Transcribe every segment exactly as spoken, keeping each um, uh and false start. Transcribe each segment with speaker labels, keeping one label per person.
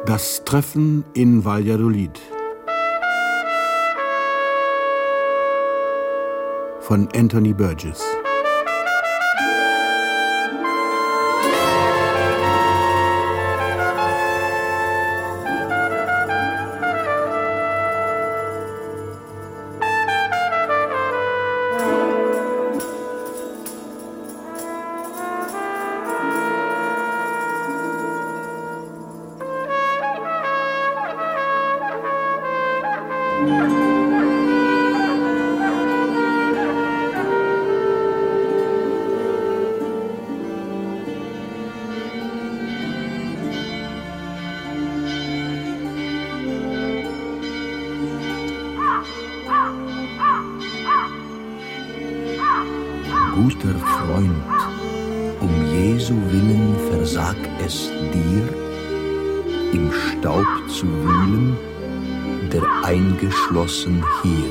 Speaker 1: Das Treffen in Valladolid von Anthony Burgess.
Speaker 2: Guter Freund, um Jesu willen versag es dir, im Staub zu wühlen, der eingeschlossen hier.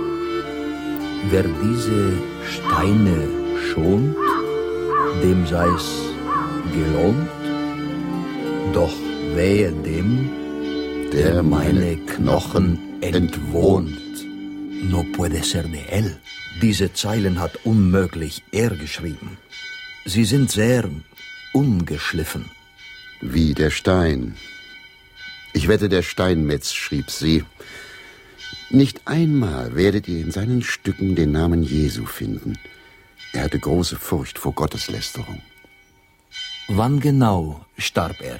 Speaker 2: Wer diese Steine schont, dem sei's gelohnt, doch wehe dem, der meine Knochen entwohnt. No puede ser de él. Diese Zeilen hat unmöglich er geschrieben. Sie sind sehr ungeschliffen.
Speaker 3: Wie der Stein. Ich wette, der Steinmetz schrieb sie. Nicht einmal werdet ihr in seinen Stücken den Namen Jesu finden. Er hatte große Furcht vor Gotteslästerung.
Speaker 2: Wann genau starb er?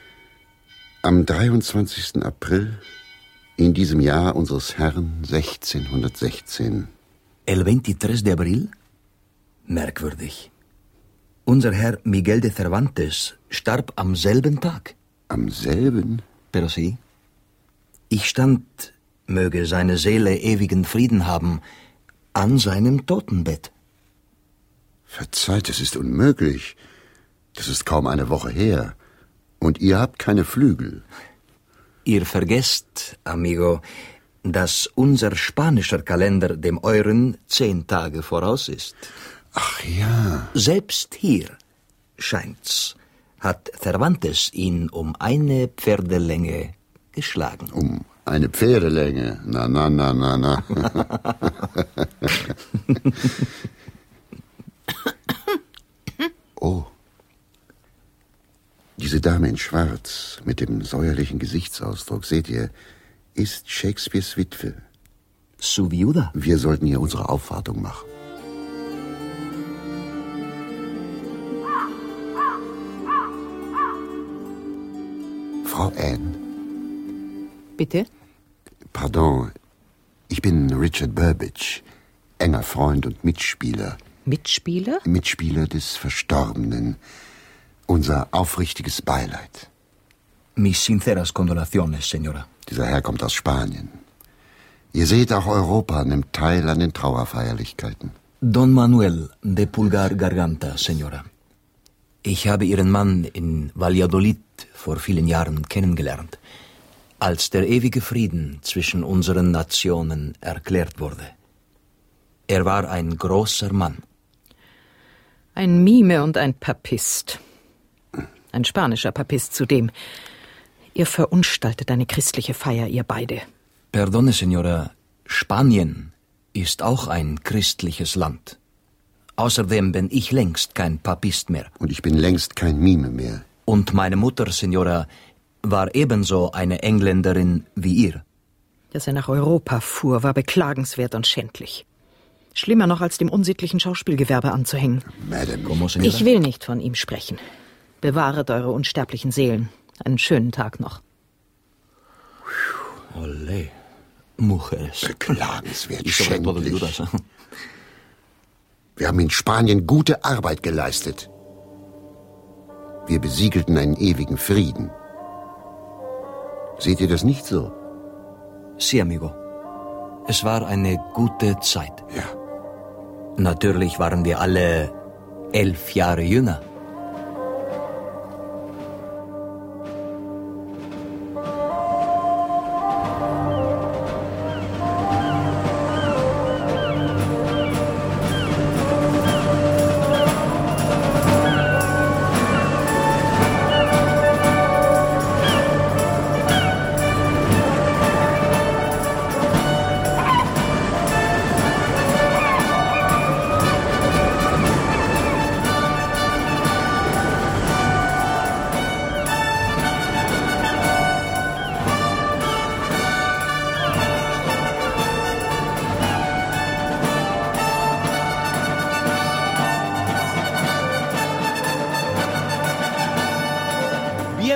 Speaker 3: Am dreiundzwanzigsten April in diesem Jahr unseres Herrn sechzehnhundertsechzehn.
Speaker 2: El veintitrés de abril? Merkwürdig. Unser Herr Miguel de Cervantes starb am selben Tag.
Speaker 3: Am selben?
Speaker 2: Pero sí. Ich stand, möge seine Seele ewigen Frieden haben, an seinem Totenbett.
Speaker 3: Verzeiht, es ist unmöglich. Das ist kaum eine Woche her. Und ihr habt keine Flügel.
Speaker 2: Ihr vergesst, amigo, dass unser spanischer Kalender dem euren zehn Tage voraus ist.
Speaker 3: Ach ja.
Speaker 2: Selbst hier, scheint's, hat Cervantes ihn um eine Pferdelänge geschlagen.
Speaker 3: Um eine Pferdelänge? Na, na, na, na, na. Oh. Diese Dame in Schwarz mit dem säuerlichen Gesichtsausdruck, seht ihr, ist Shakespeares Witwe.
Speaker 2: Su viuda?
Speaker 3: Wir sollten ihr unsere Aufwartung machen. Frau Anne.
Speaker 4: Bitte?
Speaker 3: Pardon, ich bin Richard Burbage, enger Freund und Mitspieler.
Speaker 4: Mitspieler?
Speaker 3: Mitspieler des Verstorbenen. Unser aufrichtiges Beileid.
Speaker 2: Mis sinceras condolaciones, señora.
Speaker 3: Dieser Herr kommt aus Spanien. Ihr seht, auch Europa nimmt teil an den Trauerfeierlichkeiten.
Speaker 2: Don Manuel de Pulgar Garganta, señora. Ich habe Ihren Mann in Valladolid vor vielen Jahren kennengelernt, als der ewige Frieden zwischen unseren Nationen erklärt wurde. Er war ein großer Mann.
Speaker 4: Ein Mime und ein Papist. Ein spanischer Papist zudem. Ihr verunstaltet eine christliche Feier, ihr beide.
Speaker 2: Perdone, señora, Spanien ist auch ein christliches Land. Außerdem bin ich längst kein Papist mehr.
Speaker 3: Und ich bin längst kein Mime mehr.
Speaker 2: Und meine Mutter, señora, war ebenso eine Engländerin wie ihr.
Speaker 4: Dass er nach Europa fuhr, war beklagenswert und schändlich. Schlimmer noch, als dem unsittlichen Schauspielgewerbe anzuhängen.
Speaker 3: Madame,
Speaker 2: Como, señora?
Speaker 4: Ich will nicht von ihm sprechen. Bewahret eure unsterblichen Seelen. Einen schönen Tag noch.
Speaker 2: Olé, mujeres.
Speaker 3: Beklagenswert, schändlich. Wir haben in Spanien gute Arbeit geleistet. Wir besiegelten einen ewigen Frieden. Seht ihr das nicht so?
Speaker 2: Sí, amigo. Es war eine gute Zeit.
Speaker 3: Ja.
Speaker 2: Natürlich waren wir alle elf Jahre jünger.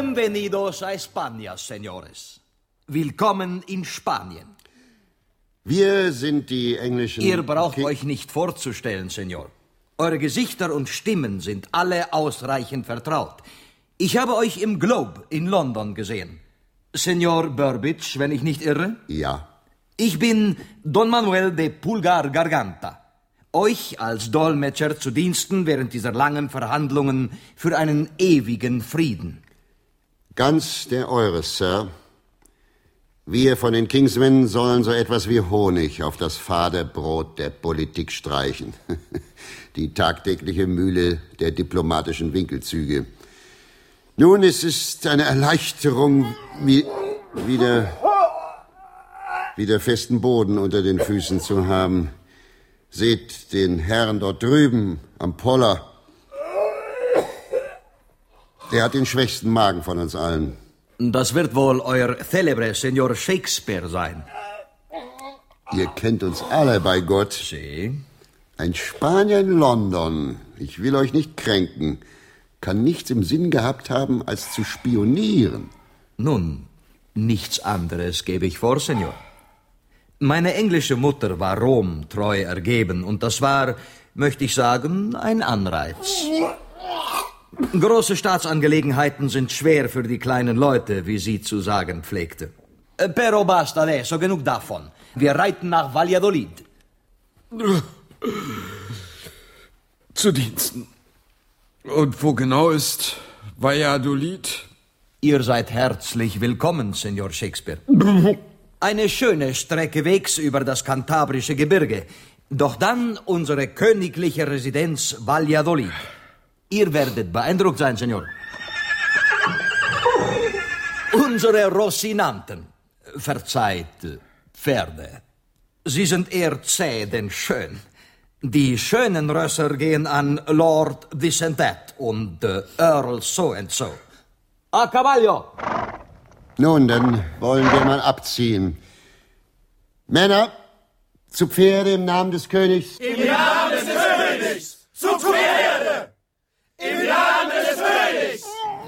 Speaker 2: Bienvenidos a España, señores. Willkommen in Spanien.
Speaker 3: Wir sind die englischen...
Speaker 2: Ihr braucht
Speaker 3: Ki-
Speaker 2: euch nicht vorzustellen, Senor. Eure Gesichter und Stimmen sind alle ausreichend vertraut. Ich habe euch im Globe in London gesehen. Senor Burbage, wenn ich nicht irre?
Speaker 3: Ja.
Speaker 2: Ich bin Don Manuel de Pulgar Garganta. Euch als Dolmetscher zu Diensten während dieser langen Verhandlungen für einen ewigen Frieden.
Speaker 3: Ganz der Eures, Sir. Wir von den Kingsmen sollen so etwas wie Honig auf das fade Brot der Politik streichen. Die tagtägliche Mühle der diplomatischen Winkelzüge. Nun, es ist eine Erleichterung, wie, wieder, wieder festen Boden unter den Füßen zu haben. Seht den Herrn dort drüben am Poller. Der hat den schwächsten Magen von uns allen.
Speaker 2: Das wird wohl euer celebre Senor Shakespeare sein.
Speaker 3: Ihr kennt uns alle, bei Gott.
Speaker 2: Sie?
Speaker 3: Ein Spanier in London, ich will euch nicht kränken, kann nichts im Sinn gehabt haben, als zu spionieren.
Speaker 2: Nun, nichts anderes gebe ich vor, Senor. Meine englische Mutter war Rom treu ergeben, und das war, möchte ich sagen, ein Anreiz. Große Staatsangelegenheiten sind schwer für die kleinen Leute, wie sie zu sagen pflegte. Pero basta adesso, genug davon. Wir reiten nach Valladolid.
Speaker 5: Zu Diensten. Und wo genau ist Valladolid?
Speaker 2: Ihr seid herzlich willkommen, Senor Shakespeare. Eine schöne Strecke Wegs über das kantabrische Gebirge. Doch dann unsere königliche Residenz Valladolid. Ihr werdet beeindruckt sein, Senor. Unsere Rosinanten, verzeiht, Pferde. Sie sind eher zäh denn schön. Die schönen Rösser gehen an Lord Vicentet und äh, Earl so-and-so. A cavallo!
Speaker 3: Nun, dann wollen wir mal abziehen. Männer, zu Pferde im Namen des Königs.
Speaker 6: Im Namen des Königs! Zu Pferde! Im Namen des Königs!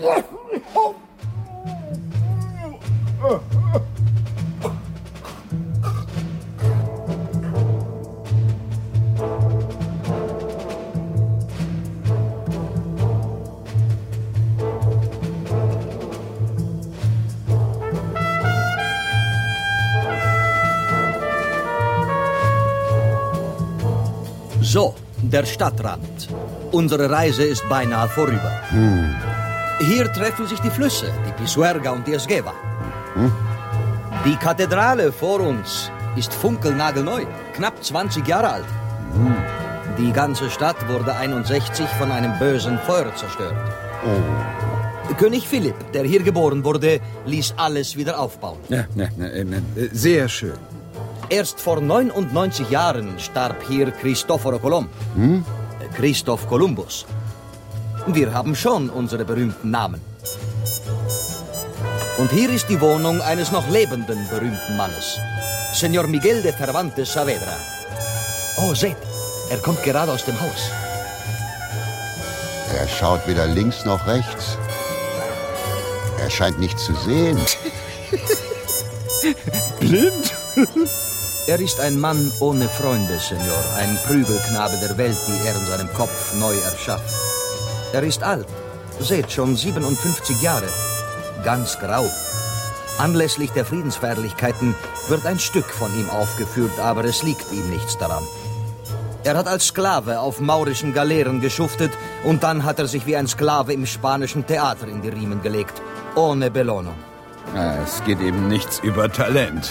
Speaker 2: So, der Stadtrand. Unsere Reise ist beinahe vorüber.
Speaker 3: Hm.
Speaker 2: Hier treffen sich die Flüsse, die Pisuerga und die Esgueva. Hm? Die Kathedrale vor uns ist funkelnagelneu, knapp zwanzig Jahre alt. Hm. Die ganze Stadt wurde einundsechzig von einem bösen Feuer zerstört. Oh. König Philipp, der hier geboren wurde, ließ alles wieder aufbauen.
Speaker 5: Ja, ja, ja, sehr schön.
Speaker 2: Erst vor neunundneunzig Jahren starb hier Cristoforo Colomb. Hm? Christoph Kolumbus. Wir haben schon unsere berühmten Namen. Und hier ist die Wohnung eines noch lebenden berühmten Mannes. Senor Miguel de Cervantes Saavedra. Oh, seht, er kommt gerade aus dem Haus.
Speaker 3: Er schaut weder links noch rechts. Er scheint nichts zu sehen.
Speaker 5: Blind?
Speaker 2: Er ist ein Mann ohne Freunde, Senor. Ein Prügelknabe der Welt, die er in seinem Kopf neu erschafft. Er ist alt. Seht, schon siebenundfünfzig Jahre. Ganz grau. Anlässlich der Friedensfeierlichkeiten wird ein Stück von ihm aufgeführt, aber es liegt ihm nichts daran. Er hat als Sklave auf maurischen Galeeren geschuftet und dann hat er sich wie ein Sklave im spanischen Theater in die Riemen gelegt. Ohne Belohnung.
Speaker 5: Ja, es geht eben nichts über Talent.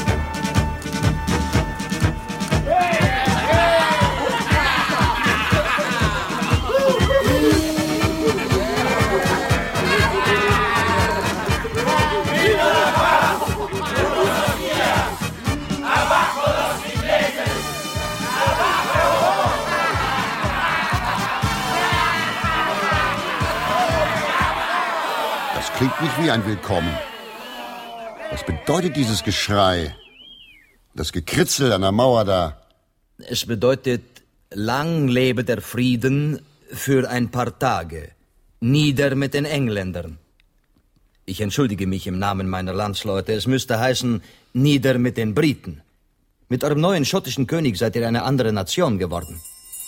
Speaker 3: Klingt nicht wie ein Willkommen. Was bedeutet dieses Geschrei? Das Gekritzel an der Mauer da?
Speaker 2: Es bedeutet, lang lebe der Frieden für ein paar Tage. Nieder mit den Engländern. Ich entschuldige mich im Namen meiner Landsleute. Es müsste heißen, nieder mit den Briten. Mit eurem neuen schottischen König seid ihr eine andere Nation geworden.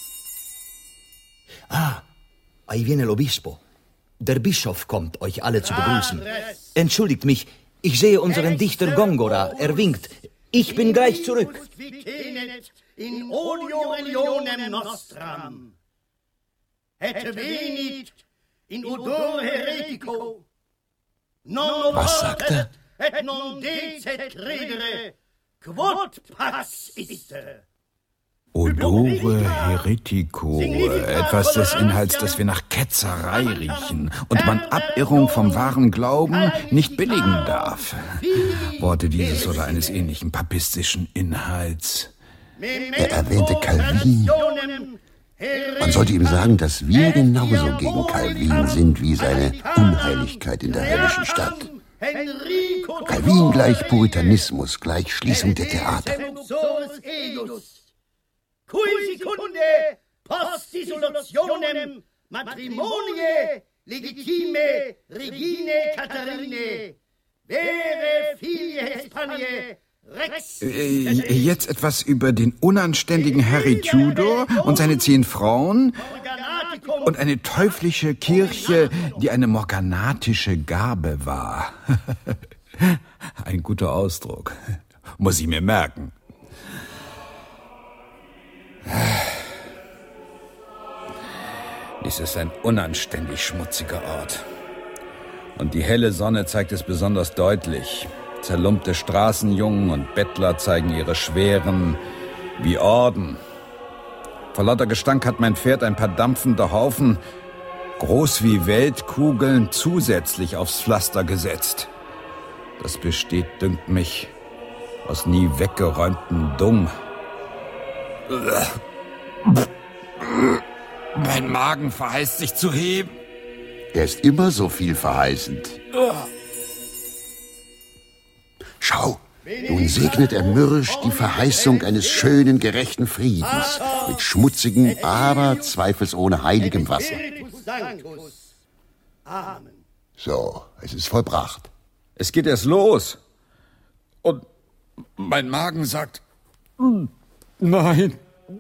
Speaker 2: Ah, ahí viene el obispo. Der Bischof kommt, euch alle zu begrüßen. Entschuldigt mich, ich sehe unseren Dichter Gongora. Er winkt. Ich bin gleich zurück.
Speaker 6: In odio religionem nostram. Et venit in odore heretico. Non
Speaker 5: Was sagt er?
Speaker 6: Et non decet credere, quod pax iste.
Speaker 5: Odore heretico, etwas des Inhalts, das wir nach Ketzerei riechen und man Abirrung vom wahren Glauben nicht billigen darf. Worte dieses oder eines ähnlichen papistischen Inhalts.
Speaker 3: Er erwähnte Calvin. Man sollte ihm sagen, dass wir genauso gegen Calvin sind wie seine Unheiligkeit in der höllischen Stadt. Calvin gleich Puritanismus, gleich Schließung der Theater.
Speaker 6: Cui secunde post dissolutionem matrimonie legitime regine Katharine vere filie Hispanie rex.
Speaker 5: Äh, jetzt etwas über den unanständigen Harry Tudor und seine zehn Frauen und eine teuflische Kirche, die eine morganatische Gabe war. Ein guter Ausdruck. Muss ich mir merken. Dies ist ein unanständig schmutziger Ort. Und die helle Sonne zeigt es besonders deutlich. Zerlumpte Straßenjungen und Bettler zeigen ihre Schweren wie Orden. Vor lauter Gestank hat mein Pferd ein paar dampfende Haufen, groß wie Weltkugeln, zusätzlich aufs Pflaster gesetzt. Das besteht, dünkt mich, aus nie weggeräumtem Dung. Mein Magen verheißt sich zu heben.
Speaker 3: Er ist immer so viel verheißend. Schau, nun segnet er mürrisch die Verheißung eines schönen, gerechten Friedens mit schmutzigem, aber zweifelsohne heiligem Wasser. So, es ist vollbracht.
Speaker 5: Es geht erst los. Und mein Magen sagt, nein.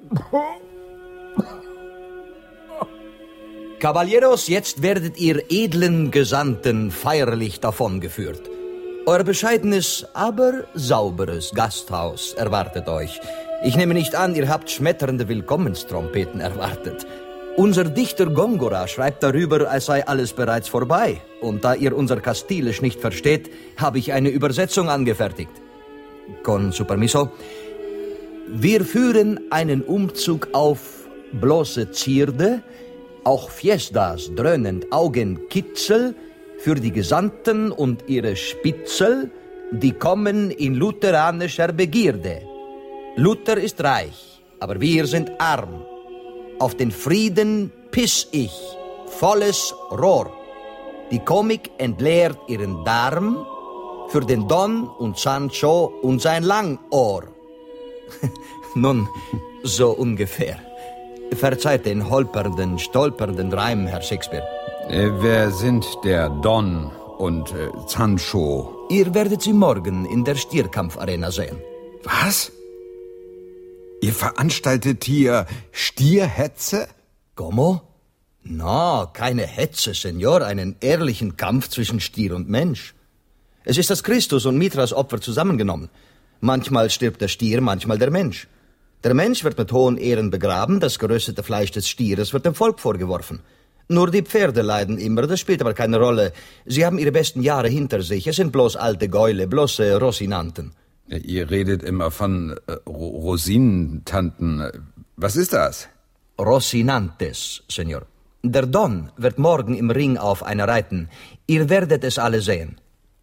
Speaker 2: Caballeros, jetzt werdet ihr edlen Gesandten feierlich davongeführt. Euer bescheidenes, aber sauberes Gasthaus erwartet euch. Ich nehme nicht an, ihr habt schmetternde Willkommenstrompeten erwartet. Unser Dichter Gongora schreibt darüber, als sei alles bereits vorbei. Und da ihr unser Kastilisch nicht versteht, habe ich eine Übersetzung angefertigt. Con su permiso. Wir führen einen Umzug auf bloße Zierde, auch Fiestas dröhnend Augenkitzel, für die Gesandten und ihre Spitzel, die kommen in lutheranischer Begierde. Luther ist reich, aber wir sind arm. Auf den Frieden piss ich, volles Rohr. Die Komik entleert ihren Darm für den Don und Sancho und sein Langohr. Nun, so ungefähr. Verzeiht den holpernden, stolpernden Reim, Herr Shakespeare.
Speaker 5: Äh, wer sind der Don und äh, Sancho?
Speaker 2: Ihr werdet sie morgen in der Stierkampfarena sehen.
Speaker 5: Was? Ihr veranstaltet hier Stierhetze?
Speaker 2: Como? No, keine Hetze, Senor, einen ehrlichen Kampf zwischen Stier und Mensch. Es ist das Christus- und Mithras-Opfer zusammengenommen. Manchmal stirbt der Stier, manchmal der Mensch. Der Mensch wird mit hohen Ehren begraben, das geröstete Fleisch des Stieres wird dem Volk vorgeworfen. Nur die Pferde leiden immer, das spielt aber keine Rolle. Sie haben ihre besten Jahre hinter sich, es sind bloß alte Gäule, bloße Rosinanten.
Speaker 5: Ja, ihr redet immer von äh, Rosinentanten. Was ist das?
Speaker 2: Rosinantes, Senor. Der Don wird morgen im Ring auf einer reiten. Ihr werdet es alle sehen.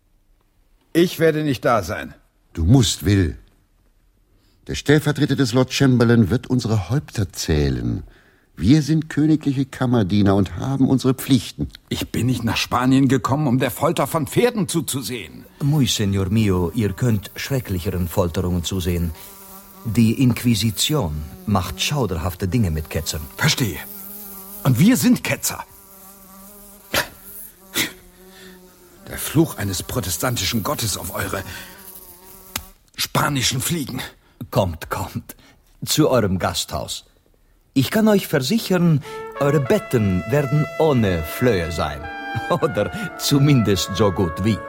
Speaker 5: Ich werde nicht da sein.
Speaker 3: Du musst, Will. Der Stellvertreter des Lord Chamberlain wird unsere Häupter zählen. Wir sind königliche Kammerdiener und haben unsere Pflichten.
Speaker 5: Ich bin nicht nach Spanien gekommen, um der Folter von Pferden zuzusehen.
Speaker 2: Muy, Senor mio, ihr könnt schrecklicheren Folterungen zusehen. Die Inquisition macht schauderhafte Dinge mit Ketzern.
Speaker 5: Verstehe. Und wir sind Ketzer. Der Fluch eines protestantischen Gottes auf eure spanischen Fliegen.
Speaker 2: Kommt, kommt, zu eurem Gasthaus. Ich kann euch versichern, eure Betten werden ohne Flöhe sein. Oder zumindest so gut wie.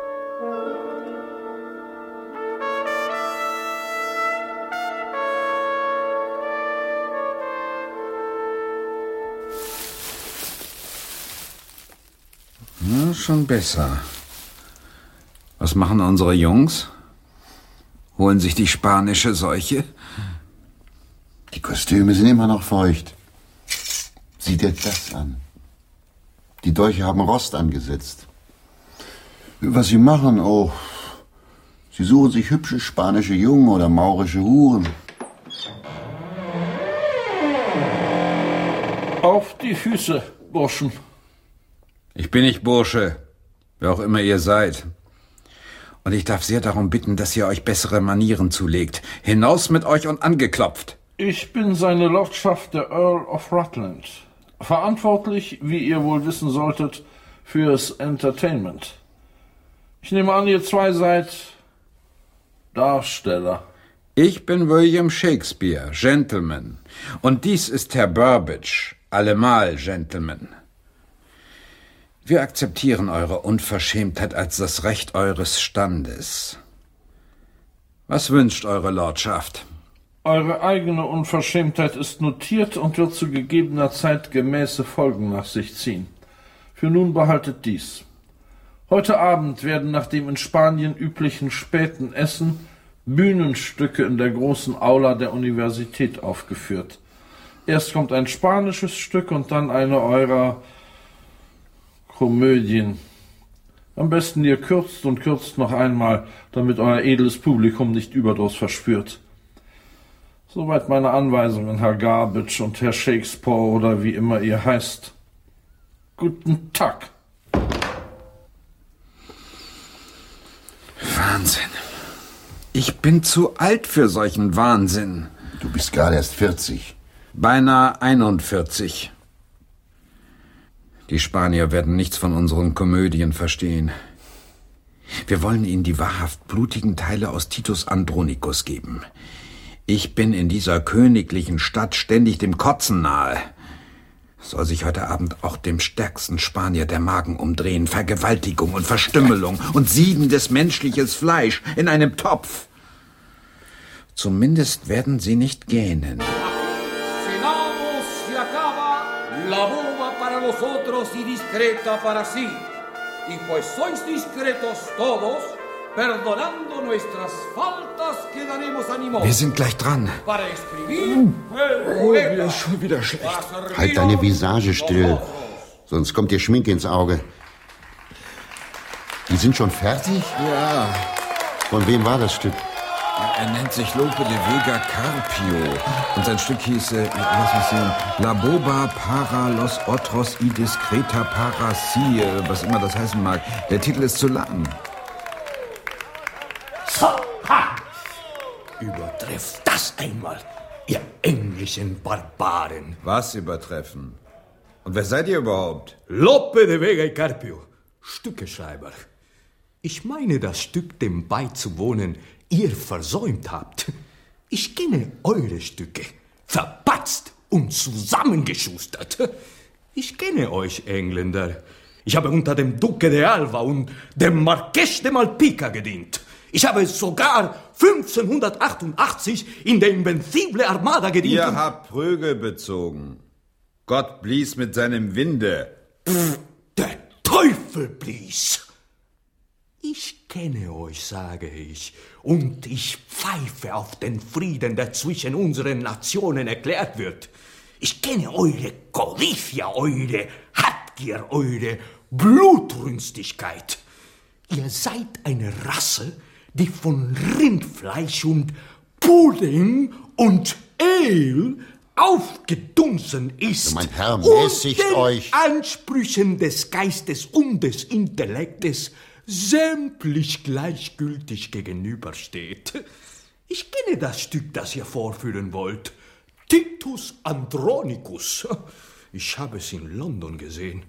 Speaker 5: Ja, schon besser. Was machen unsere Jungs? Holen sich die spanische Seuche?
Speaker 3: Die Kostüme sind immer noch feucht. Sieh dir das an. Die Dolche haben Rost angesetzt. Was sie machen, oh, sie suchen sich hübsche spanische Jungen oder maurische Huren.
Speaker 7: Auf die Füße, Burschen.
Speaker 5: Ich bin nicht Bursche, wer auch immer ihr seid. Und ich darf sehr darum bitten, dass ihr euch bessere Manieren zulegt. Hinaus mit euch und angeklopft.
Speaker 7: Ich bin seine Lordschaft, der Earl of Rutland. Verantwortlich, wie ihr wohl wissen solltet, fürs Entertainment. Ich nehme an, ihr zwei seid Darsteller.
Speaker 5: Ich bin William Shakespeare, Gentleman. Und dies ist Herr Burbage, allemal Gentleman. Wir akzeptieren eure Unverschämtheit als das Recht eures Standes. Was wünscht eure Lordschaft?
Speaker 7: Eure eigene Unverschämtheit ist notiert und wird zu gegebener Zeit gemäße Folgen nach sich ziehen. Für nun behaltet dies. Heute Abend werden nach dem in Spanien üblichen späten Essen Bühnenstücke in der großen Aula der Universität aufgeführt. Erst kommt ein spanisches Stück und dann eine eurer Komödien. Am besten ihr kürzt und kürzt noch einmal, damit euer edles Publikum nicht Überdruss verspürt. Soweit meine Anweisungen, Herr Garbage und Herr Shakespeare oder wie immer ihr heißt. Guten Tag.
Speaker 5: Wahnsinn. Ich bin zu alt für solchen Wahnsinn.
Speaker 3: Du bist gerade erst vierzig.
Speaker 5: Beinahe einundvierzig. Die Spanier werden nichts von unseren Komödien verstehen. Wir wollen ihnen die wahrhaft blutigen Teile aus Titus Andronicus geben. Ich bin in dieser königlichen Stadt ständig dem Kotzen nahe. Soll sich heute Abend auch dem stärksten Spanier der Magen umdrehen. Vergewaltigung und Verstümmelung und siedendes menschliches Fleisch in einem Topf. Zumindest werden sie nicht gähnen.
Speaker 8: La boba para los otros y discreta para sí. Y pues sois discretos todos, perdonando nuestras faltas, quedaremos ánimos.
Speaker 5: Wir sind gleich dran.
Speaker 8: Para escribir,
Speaker 5: Oh, mir ist schon wieder schlecht.
Speaker 3: Halt deine Visage still, sonst kommt dir Schminke ins Auge. Die sind schon fertig?
Speaker 5: Ja.
Speaker 3: Von wem war das Stück?
Speaker 5: Er nennt sich Lope de Vega Carpio. Und sein Stück hieß, äh, lass mich sehen, La Boba para los otros y discreta para sí, äh, was immer das heißen mag. Der Titel ist zu lang.
Speaker 9: So, ha! Übertrefft das einmal, ihr englischen Barbaren.
Speaker 5: Was übertreffen? Und wer seid ihr überhaupt?
Speaker 9: Lope de Vega y Carpio, Stückeschreiber. Ich meine, das Stück dem beizuwohnen, ihr versäumt habt. Ich kenne eure Stücke, verpatzt und zusammengeschustert. Ich kenne euch, Engländer. Ich habe unter dem Duque de Alva und dem Marqués de Malpica gedient. Ich habe sogar fünfzehnhundertachtundachtzig in der Invincible Armada gedient.
Speaker 5: Ihr habt Prügel bezogen. Gott blies mit seinem Winde.
Speaker 9: Pff, der Teufel blies. Ich kenne euch, sage ich, und ich pfeife auf den Frieden, der zwischen unseren Nationen erklärt wird. Ich kenne eure Codicia, eure Habgier, eure Blutrünstigkeit. Ihr seid eine Rasse, die von Rindfleisch und Pudding und Ale aufgedunsen ist.
Speaker 3: Mein Herr, mäßigt
Speaker 9: und den
Speaker 3: euch.
Speaker 9: Ansprüchen des Geistes und des Intellektes sämtlich gleichgültig gegenübersteht. Ich kenne das Stück, das ihr vorführen wollt. Titus Andronicus. Ich habe es in London gesehen.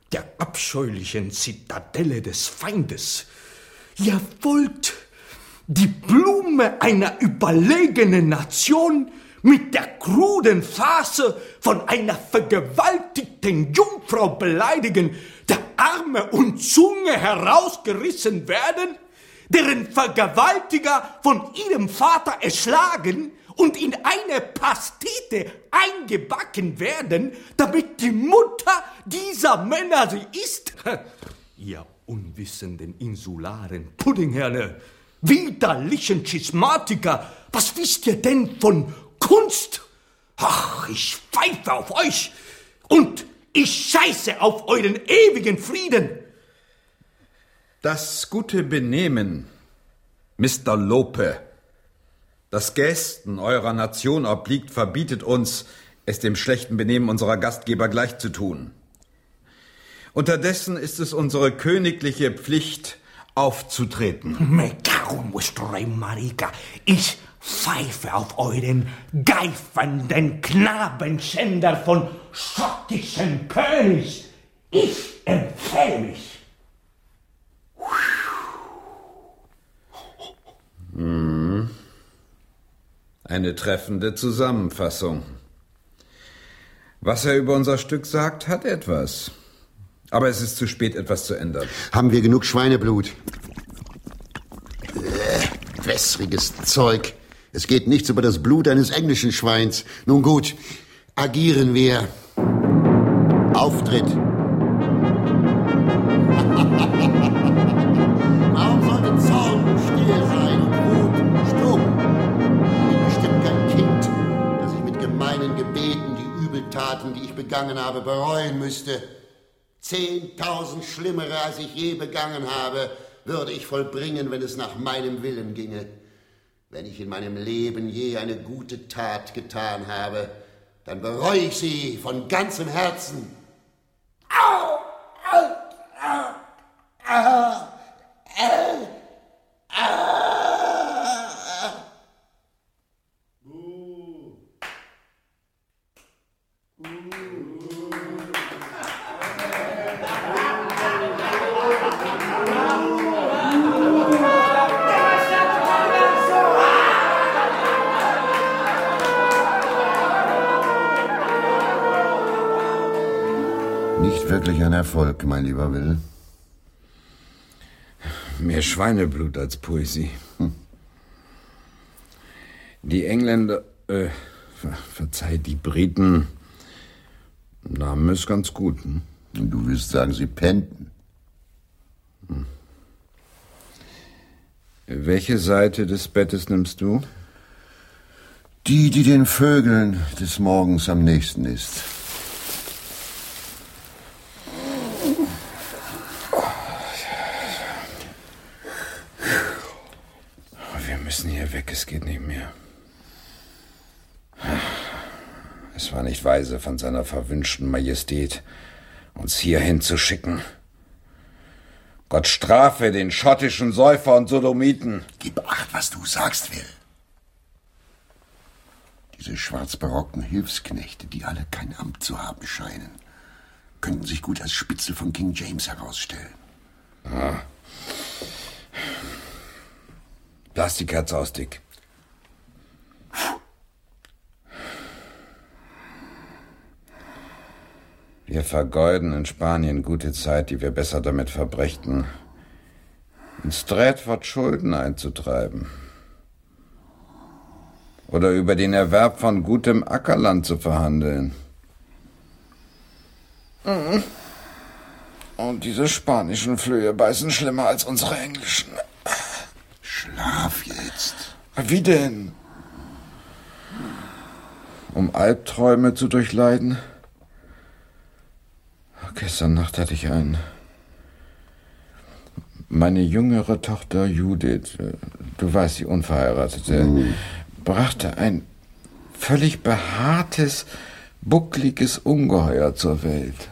Speaker 9: der abscheulichen Zitadelle des Feindes. Ihr wollt die Blume einer überlegenen Nation mit der kruden Phase von einer vergewaltigten Jungfrau beleidigen, der Arme und Zunge herausgerissen werden, deren Vergewaltiger von ihrem Vater erschlagen und in eine Pastete eingebacken werden, damit die Mutter dieser Männer sie isst? Ihr unwissenden insularen Puddingherne, widerlichen Schismatiker, was wisst ihr denn von Kunst? Ach, ich pfeife auf euch und ich scheiße auf euren ewigen Frieden.
Speaker 5: Das gute Benehmen, Mister Lope, das Gästen eurer Nation obliegt, verbietet uns, es dem schlechten Benehmen unserer Gastgeber gleichzutun. Unterdessen ist es unsere königliche Pflicht, aufzutreten.
Speaker 9: Me cago en vuestro rey, marica. Ich pfeife auf euren geifenden Knabenschänder von schottischem König. Ich empfehle mich.
Speaker 5: Hm. Eine treffende Zusammenfassung. Was er über unser Stück sagt, hat etwas. Aber es ist zu spät, etwas zu ändern.
Speaker 3: Haben wir genug Schweineblut? Äh, wässriges Zeug. Es geht nichts über das Blut eines englischen Schweins. Nun gut, agieren wir. Auftritt. Warum sollte Zorn still sein und Wut stumm? Ich bin bestimmt kein Kind, das ich mit gemeinen Gebeten die Übeltaten, die ich begangen habe, bereuen müsste. Zehntausend schlimmere, als ich je begangen habe, würde ich vollbringen, wenn es nach meinem Willen ginge. Wenn ich in meinem Leben je eine gute Tat getan habe, dann bereue ich sie von ganzem Herzen. Au! Au! Au! Au! Au! Au! Nicht wirklich ein Erfolg, mein lieber Will.
Speaker 5: Mehr Schweineblut als Poesie. Hm. Die Engländer, äh, ver verzeih, die Briten nahmen es ganz gut. Hm?
Speaker 3: Du willst sagen, sie pennten.
Speaker 5: Hm. Welche Seite des Bettes nimmst du?
Speaker 3: Die, die den Vögeln des Morgens am nächsten ist.
Speaker 5: Weg, es geht nicht mehr. Es war nicht weise, von seiner verwünschten Majestät uns hierhin zu schicken. Gott strafe den schottischen Säufer und Sodomiten.
Speaker 3: Gib acht, was du sagst, Will. Diese schwarzbarocken Hilfsknechte, die alle kein Amt zu haben scheinen, könnten sich gut als Spitzel von King James herausstellen.
Speaker 5: Ah. Lass die Kerze aus, Dick. Wir vergeuden in Spanien gute Zeit, die wir besser damit verbrächten, in Stratford Schulden einzutreiben. Oder über den Erwerb von gutem Ackerland zu verhandeln. Mhm. Und diese spanischen Flöhe beißen schlimmer als unsere englischen.
Speaker 3: Schlaf jetzt.
Speaker 5: Wie denn? Um Albträume zu durchleiden? Gestern Nacht hatte ich einen. Meine jüngere Tochter Judith, du weißt, die Unverheiratete, mhm. brachte ein völlig behaartes, buckliges Ungeheuer zur Welt.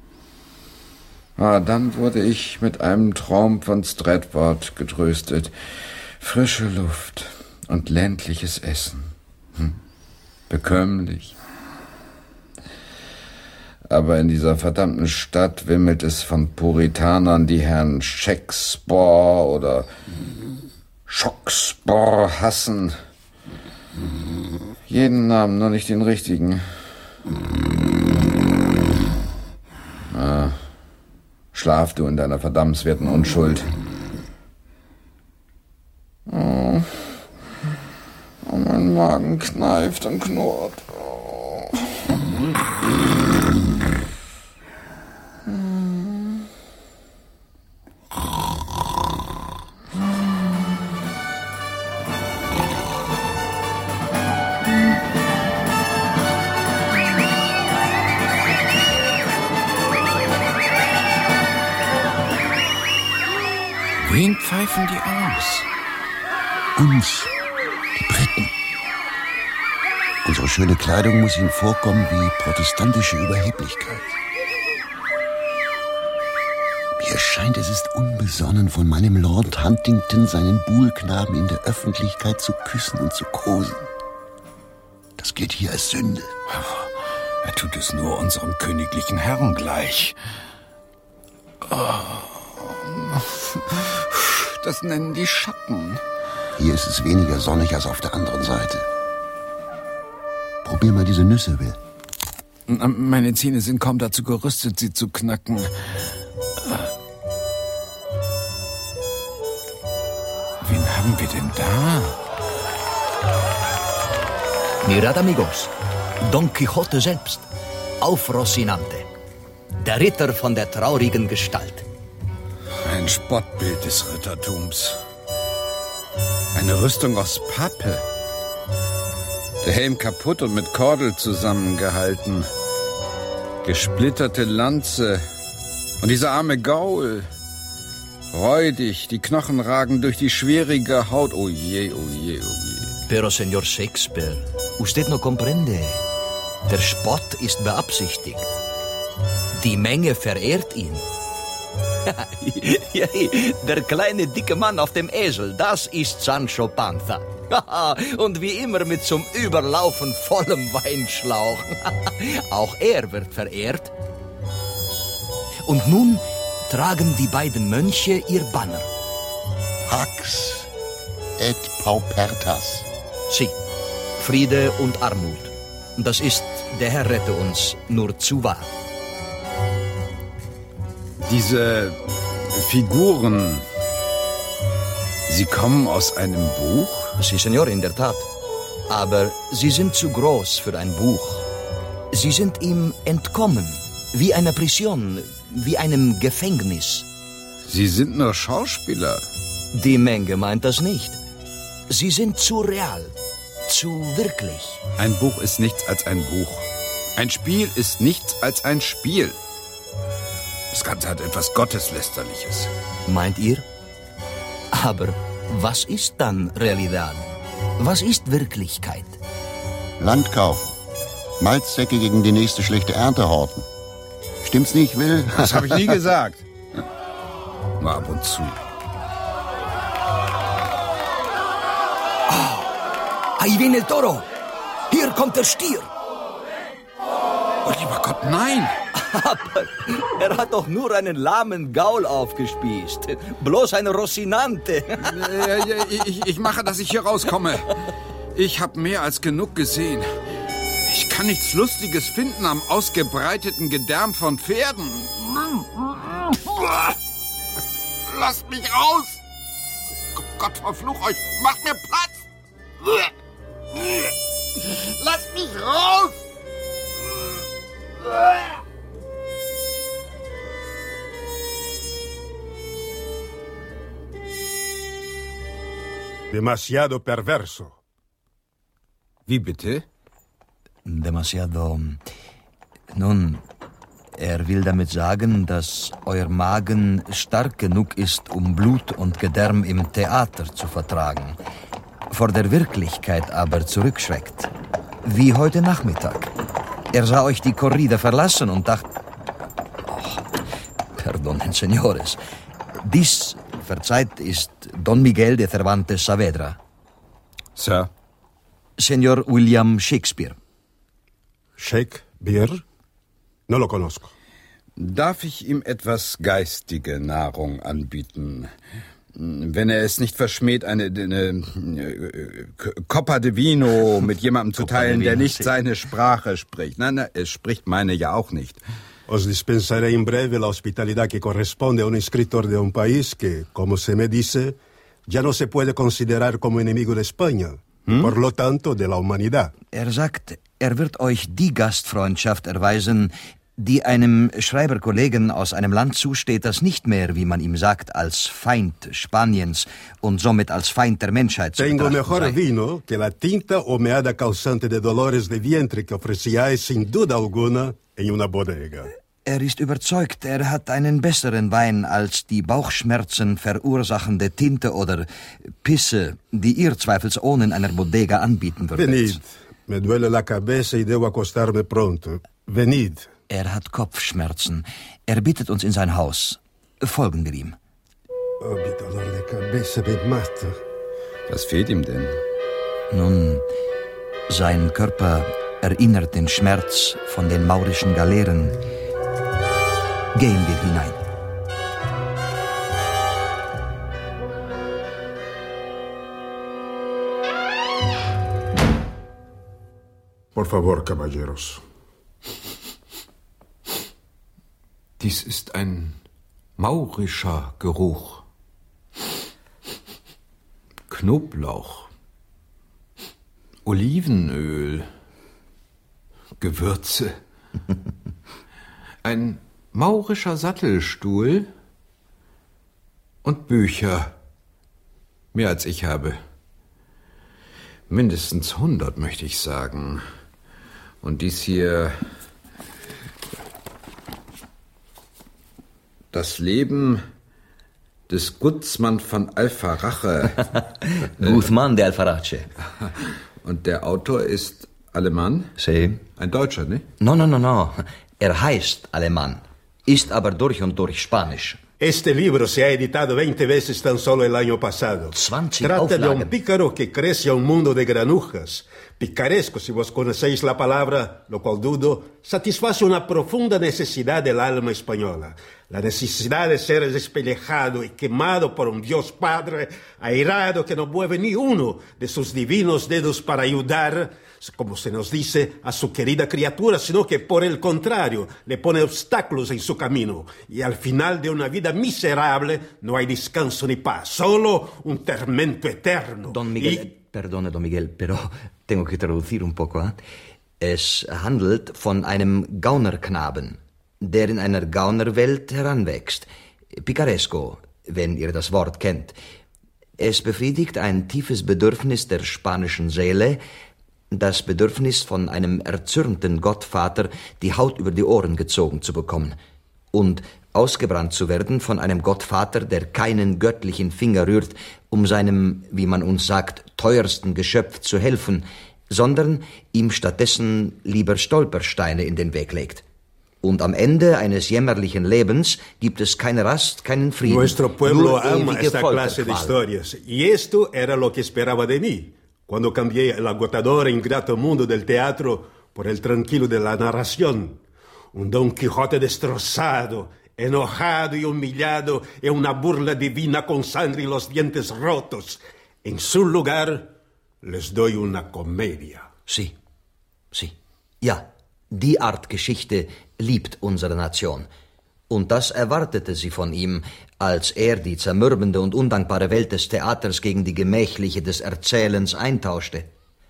Speaker 5: Ah, dann wurde ich mit einem Traum von Stratford getröstet. Frische Luft und ländliches Essen. Hm. Bekömmlich. Aber in dieser verdammten Stadt wimmelt es von Puritanern, die Herrn Shakespeare oder Schockspeare hassen. Jeden Namen, nur nicht den richtigen. Ah, schlaf du in deiner verdammenswerten Unschuld. Oh, oh mein Magen kneift und knurrt. Oh. Wen pfeifen die aus?
Speaker 3: Uns, die Briten. Unsere schöne Kleidung muss ihnen vorkommen wie protestantische Überheblichkeit. Mir scheint, es ist unbesonnen, von meinem Lord Huntington seinen Buhlknaben in der Öffentlichkeit zu küssen und zu kosen. Das gilt hier als Sünde.
Speaker 5: Er tut es nur unserem königlichen Herrn gleich. Das nennen die Schatten.
Speaker 3: Hier ist es weniger sonnig als auf der anderen Seite. Probier mal diese Nüsse, Will.
Speaker 5: Meine Zähne sind kaum dazu gerüstet, sie zu knacken. Wen haben wir denn da?
Speaker 2: Mirad, amigos. Don Quixote selbst. Auf Rocinante. Der Ritter von der traurigen Gestalt.
Speaker 5: Ein Spottbild des Rittertums. Eine Rüstung aus Pappe. Der Helm kaputt und mit Kordel zusammengehalten. Gesplitterte Lanze. Und dieser arme Gaul. Räudig, die Knochen ragen durch die schwierige Haut. Oh je, oh je, oh je.
Speaker 2: Pero, Señor Shakespeare, usted no comprende. Der Spott ist beabsichtigt. Die Menge verehrt ihn. Der kleine, dicke Mann auf dem Esel, das ist Sancho Panza. Und wie immer mit zum Überlaufen vollem Weinschlauch. Auch er wird verehrt. Und nun tragen die beiden Mönche ihr Banner.
Speaker 3: Pax et Paupertas.
Speaker 2: Sie, Friede und Armut. Das ist, der Herr rette uns, nur zu wahr.
Speaker 5: Diese Figuren, sie kommen aus einem Buch?
Speaker 2: Sie, Senor, in der Tat. Aber sie sind zu groß für ein Buch. Sie sind ihm entkommen, wie einer Prison, wie einem Gefängnis.
Speaker 5: Sie sind nur Schauspieler.
Speaker 2: Die Menge meint das nicht. Sie sind zu real, zu wirklich.
Speaker 5: Ein Buch ist nichts als ein Buch. Ein Spiel ist nichts als ein Spiel. Das Ganze hat etwas Gotteslästerliches.
Speaker 2: Meint ihr? Aber was ist dann Realität? Was ist Wirklichkeit?
Speaker 3: Land kaufen. Malzsäcke gegen die nächste schlechte Ernte horten. Stimmt's nicht, Will?
Speaker 5: Das habe ich nie gesagt. Nur ab und zu.
Speaker 2: Oh, ahí viene el toro. Hier kommt der Stier.
Speaker 5: Oh, lieber Gott, nein!
Speaker 2: Aber er hat doch nur einen lahmen Gaul aufgespießt. Bloß ein Rocinante.
Speaker 5: ich, ich mache, dass ich hier rauskomme. Ich habe mehr als genug gesehen. Ich kann nichts Lustiges finden am ausgebreiteten Gedärm von Pferden.
Speaker 3: Lasst mich raus! Gott verfluch euch! Macht mir Platz! Lasst mich raus!
Speaker 10: Demasiado perverso.
Speaker 5: Wie bitte?
Speaker 2: Demasiado. Nun, er will damit sagen, dass euer Magen stark genug ist, um Blut und Gedärm im Theater zu vertragen, vor der Wirklichkeit aber zurückschreckt. Wie heute Nachmittag. Er sah euch die Corrida verlassen und dachte... Oh, perdonen, Señores. Dies, verzeiht, ist Don Miguel de Cervantes Saavedra.
Speaker 5: Sir?
Speaker 2: Señor William Shakespeare.
Speaker 10: Shakespeare? No lo conozco.
Speaker 5: Darf ich ihm etwas geistige Nahrung anbieten? Wenn er es nicht verschmäht, eine, eine äh, Coppa de Vino mit jemandem zu teilen, der nicht seine Sprache spricht. Nein, nein, er spricht meine ja auch nicht.
Speaker 10: Os dispensaré en breve la hospitalidad que corresponde a un escritor de un país que, como se me dice, ya no se puede considerar como enemigo de España, hm? Por lo tanto de la humanidad.
Speaker 2: Er sagt, er wird euch die Gastfreundschaft erweisen, die einem Schreiberkollegen aus einem Land zusteht, das nicht mehr, wie man ihm sagt, als Feind Spaniens und somit als Feind der Menschheit zu
Speaker 10: Tengo
Speaker 2: betrachten
Speaker 10: mejor
Speaker 2: sei.
Speaker 10: vino que la tinta homeada causante de dolores de vientre que ofrecíais sin duda alguna en una bodega.
Speaker 2: Er ist überzeugt, er hat einen besseren Wein als die Bauchschmerzen verursachende Tinte oder Pisse, die ihr zweifelsohne in einer Bodega anbieten würdet.
Speaker 10: Venid, me duele la cabeza y debo acostarme pronto. Venid.
Speaker 2: Er hat Kopfschmerzen. Er bittet uns in sein Haus. Folgen wir ihm.
Speaker 10: Oh, mi dolor de cabeza me mata.
Speaker 5: Was fehlt ihm denn?
Speaker 2: Nun, sein Körper erinnert den Schmerz von den maurischen Galeeren. Gehen wir hinein.
Speaker 10: Por favor, caballeros.
Speaker 9: Dies ist ein maurischer Geruch. Knoblauch, Olivenöl, Gewürze. Ein maurischer Sattelstuhl und Bücher. Mehr als ich habe. Mindestens hundert, möchte ich sagen. Und dies hier... Das Leben des Gutzmann von Alfarache.
Speaker 2: Guzmán de Alfarache.
Speaker 9: Und der Autor ist Alemann?
Speaker 2: Sí.
Speaker 9: Ein Deutscher, ne?
Speaker 2: No, no, no, no. Er heißt Alemann, ist aber durch und durch Spanisch.
Speaker 10: Este libro se ha editado veinte veces tan solo el año pasado.
Speaker 2: zwanzig
Speaker 10: Trata de
Speaker 2: Auflagen.
Speaker 10: un pícaro que crece a un mundo de granujas. Picaresco, si vos conocéis la palabra, lo cual dudo, satisface una profunda necesidad del alma española. La necesidad de ser despellejado y quemado por un Dios Padre airado que no mueve ni uno de sus divinos dedos para ayudar, como se nos dice, a su querida criatura, sino que por el contrario le pone obstáculos en su camino. Y al final de una vida miserable no hay descanso ni paz, solo un tormento eterno.
Speaker 2: Don Miguel,
Speaker 10: Y...
Speaker 2: perdone, Don Miguel, pero tengo que traducir un poco. ¿eh? Es handelt von einem Gaunerknaben, der in einer Gaunerwelt heranwächst. Picaresco, wenn ihr das Wort kennt. Es befriedigt ein tiefes Bedürfnis der spanischen Seele, das Bedürfnis von einem erzürnten Gottvater die Haut über die Ohren gezogen zu bekommen und ausgebrannt zu werden von einem Gottvater, der keinen göttlichen Finger rührt, um seinem, wie man uns sagt, teuersten Geschöpf zu helfen, sondern ihm stattdessen lieber Stolpersteine in den Weg legt. Und am Ende eines jämmerlichen Lebens gibt es keine Rast, keinen Frieden.
Speaker 10: Nuestro pueblo
Speaker 2: nur
Speaker 10: ama
Speaker 2: ewige
Speaker 10: esta clase de
Speaker 2: Folterqual.
Speaker 10: historias. Y esto era lo que esperaba de mí, cuando cambié el agotador e ingrato mundo del teatro por el tranquilo de la narración. Un Don Quijote destrozado, enojado y humillado en una burla divina con sangre y los dientes rotos. En su lugar, les doy una comedia.
Speaker 2: Sí, sí, ja, die Art Geschichte liebt unsere Nation. Und das erwartete sie von ihm, als er die zermürbende und undankbare Welt des Theaters gegen die gemächliche des Erzählens eintauschte.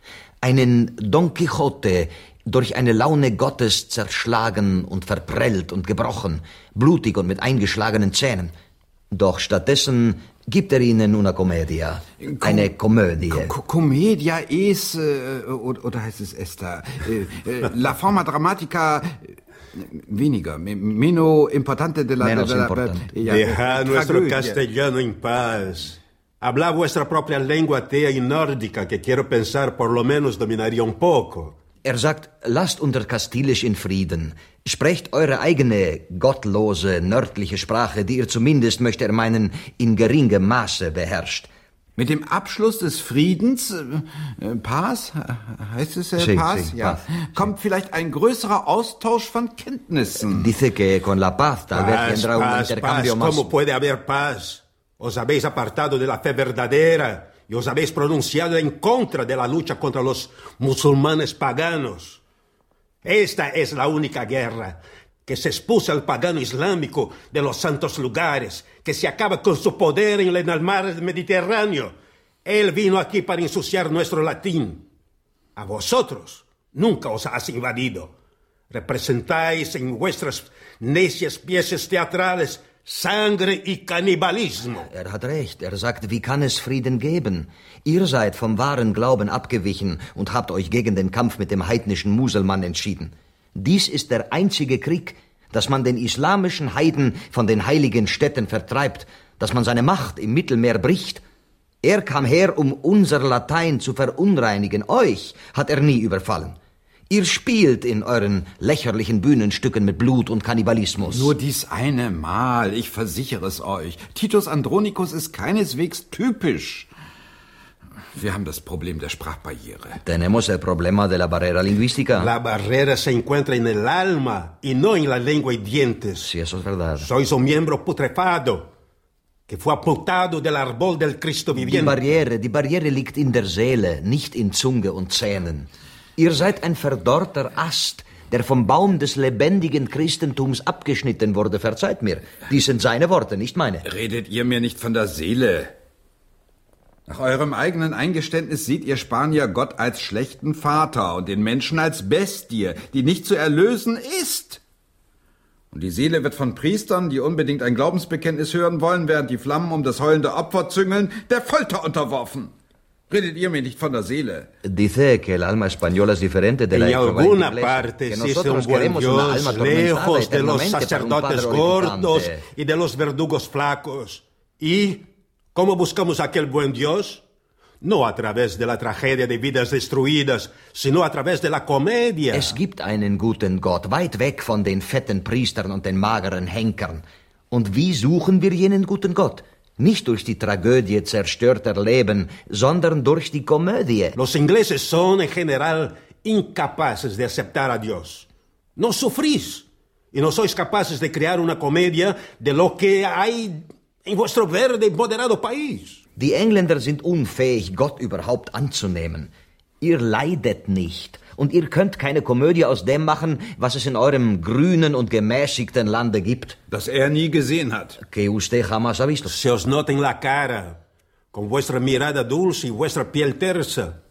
Speaker 2: Einen Don Quixote durch eine Laune Gottes zerschlagen und verprellt und gebrochen, blutig und mit eingeschlagenen Zähnen. Doch stattdessen gibt er ihnen una commedia, eine Komödie.
Speaker 5: Co- Commedia es, äh, oder, oder heißt es esta? Äh, äh, la forma dramatica, äh, weniger, me- meno importante de la...
Speaker 2: Menos
Speaker 5: de la,
Speaker 2: importante.
Speaker 5: ja,
Speaker 10: Dejad
Speaker 5: äh,
Speaker 10: nuestro
Speaker 5: Tragödie.
Speaker 10: castellano en paz. Hablad vuestra propia lengua atea y nórdica, que quiero pensar por lo menos dominaría un poco.
Speaker 2: Er sagt, lasst unser Kastilisch in Frieden. Sprecht eure eigene, gottlose, nördliche Sprache, die ihr zumindest, möchte er meinen, in geringem Maße beherrscht.
Speaker 11: Mit dem Abschluss des Friedens, äh, Paz, heißt es äh,
Speaker 2: sí,
Speaker 11: Paz?
Speaker 2: Sí,
Speaker 11: ja.
Speaker 2: Paz.
Speaker 11: Kommt vielleicht ein größerer Austausch von Kenntnissen.
Speaker 2: Dice que con la paz tal vez
Speaker 10: Paz,
Speaker 2: tendrá un
Speaker 10: paz,
Speaker 2: intercambio
Speaker 10: paz.
Speaker 2: más...
Speaker 10: ¿Cómo puede haber paz? Os habéis apartado de la fe verdadera y os habéis pronunciado en contra de la lucha contra los musulmanes paganos. Esta es la única guerra, que se expulsa al pagano islámico de los santos lugares, que se acaba con su poder en el mar Mediterráneo. Él vino aquí para ensuciar nuestro latín. A vosotros nunca os has invadido. Representáis en vuestras necias piezas teatrales Sangre y Kannibalismo.
Speaker 2: Er hat recht. Er sagt, wie kann es Frieden geben? Ihr seid vom wahren Glauben abgewichen und habt euch gegen den Kampf mit dem heidnischen Muselmann entschieden. Dies ist der einzige Krieg, dass man den islamischen Heiden von den heiligen Städten vertreibt, dass man seine Macht im Mittelmeer bricht. Er kam her, um unser Latein zu verunreinigen. Euch hat er nie überfallen. Ihr spielt in euren lächerlichen Bühnenstücken mit Blut und Kannibalismus.
Speaker 11: Nur dies eine Mal, ich versichere es euch. Titus Andronicus ist keineswegs typisch. Wir haben das Problem der Sprachbarriere.
Speaker 2: Tenemos el problema de la barrera lingüística.
Speaker 10: La barrera se encuentra en el alma y no en la lengua y dientes.
Speaker 2: Sí, eso es verdad.
Speaker 10: Sois un miembro putrefado que fue amputado del árbol del Cristo
Speaker 2: Die
Speaker 10: viviente.
Speaker 2: Barriere, die Barriere liegt in der Seele, nicht in Zunge und Zähnen. Ihr seid ein verdorrter Ast, der vom Baum des lebendigen Christentums abgeschnitten wurde. Verzeiht mir, dies sind seine Worte, nicht meine.
Speaker 5: Redet ihr mir nicht von der Seele? Nach eurem eigenen Eingeständnis seht ihr Spanier Gott als schlechten Vater und den Menschen als Bestie, die nicht zu erlösen ist. Und die Seele wird von Priestern, die unbedingt ein Glaubensbekenntnis hören wollen, während die Flammen um das heulende Opfer züngeln, der Folter unterworfen. Redet ihr mir nicht von der Seele?
Speaker 2: Dice que el alma española es diferente de la
Speaker 10: En
Speaker 2: Jehová
Speaker 10: alguna
Speaker 2: inglesa,
Speaker 10: parte
Speaker 2: que
Speaker 10: existe un
Speaker 2: nosotros
Speaker 10: buen
Speaker 2: queremos una
Speaker 10: Dios,
Speaker 2: alma atormentada
Speaker 10: lejos de los
Speaker 2: eternamente por un
Speaker 10: sacerdotes
Speaker 2: padre
Speaker 10: gordos
Speaker 2: horripilante.
Speaker 10: y de los verdugos flacos. ¿Y cómo buscamos aquel buen Dios? No a través de la tragedia de vidas destruidas, sino a través de la comedia.
Speaker 2: Es gibt einen guten Gott, weit weg von den fetten Priestern und den mageren Henkern. Und wie suchen wir jenen guten Gott? Nicht durch die Tragödie zerstörter Leben, sondern durch die Komödie.
Speaker 10: Los ingleses son en general incapaces de aceptar a Dios. No sufrís y no sois capaces de crear una comedia de lo que hay en vuestro verde y moderado país.
Speaker 2: Die Engländer sind unfähig, Gott überhaupt anzunehmen. Ihr leidet nicht. Und ihr könnt keine Komödie aus dem machen, was es in eurem grünen und gemäßigten Lande gibt.
Speaker 5: Das er nie gesehen hat.
Speaker 2: Que usted jamás ha visto.
Speaker 10: Se os nota en la cara, con vuestra mirada dulce y vuestra piel tersa.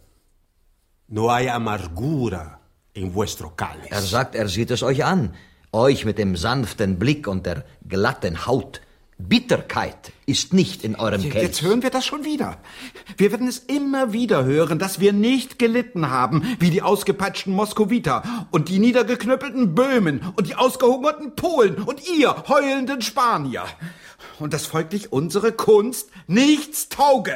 Speaker 10: No hay amargura en vuestro cáliz.
Speaker 2: Er sagt, er sieht es euch an. Euch mit dem sanften Blick und der glatten Haut. Bitterkeit ist nicht in eurem Kelch.
Speaker 11: Jetzt hören wir das schon wieder. Wir werden es immer wieder hören, dass wir nicht gelitten haben, wie die ausgepeitschten Moskowiter und die niedergeknüppelten Böhmen und die ausgehungerten Polen und ihr heulenden Spanier. Und dass folglich unsere Kunst nichts tauge.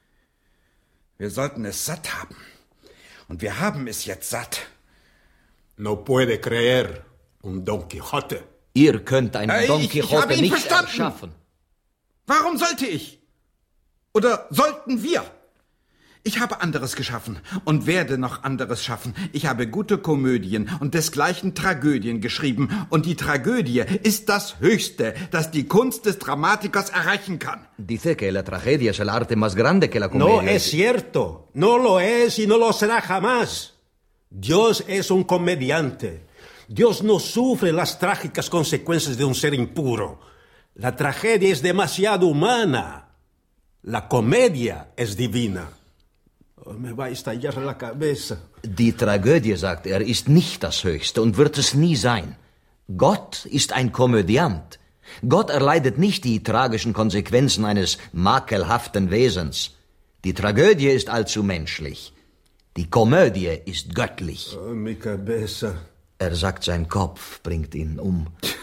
Speaker 11: Wir sollten es satt haben. Und wir haben es jetzt satt.
Speaker 10: No puede creer un Don Quixote.
Speaker 2: Ihr könnt einen
Speaker 5: Hey,
Speaker 2: Don
Speaker 5: ich- ich
Speaker 2: Quixote
Speaker 5: hab ihn
Speaker 2: nicht
Speaker 5: verstanden.
Speaker 2: erschaffen.
Speaker 5: Warum sollte ich? Oder sollten wir? Ich habe anderes geschaffen und werde noch anderes schaffen. Ich habe gute Komödien und desgleichen Tragödien geschrieben. Und die Tragödie ist das Höchste, das die Kunst des Dramatikers erreichen kann.
Speaker 2: Dice que la tragedia es el arte más grande que la
Speaker 10: No
Speaker 2: comedia.
Speaker 10: es cierto. No lo es y no lo será jamás. Dios es un comediante. Dios no sufre las trágicas consecuencias de un ser impuro. La tragedia es demasiado humana. La comedia es divina. Oh, me va a estallar la cabeza.
Speaker 2: Die Tragödie, sagt er, ist nicht das Höchste und wird es nie sein. Gott ist ein Komödiant. Gott erleidet nicht die tragischen Konsequenzen eines makelhaften Wesens. Die Tragödie ist allzu menschlich. Die Komödie ist göttlich.
Speaker 10: Oh, mi cabeza.
Speaker 2: Er sagt, sein Kopf bringt ihn um.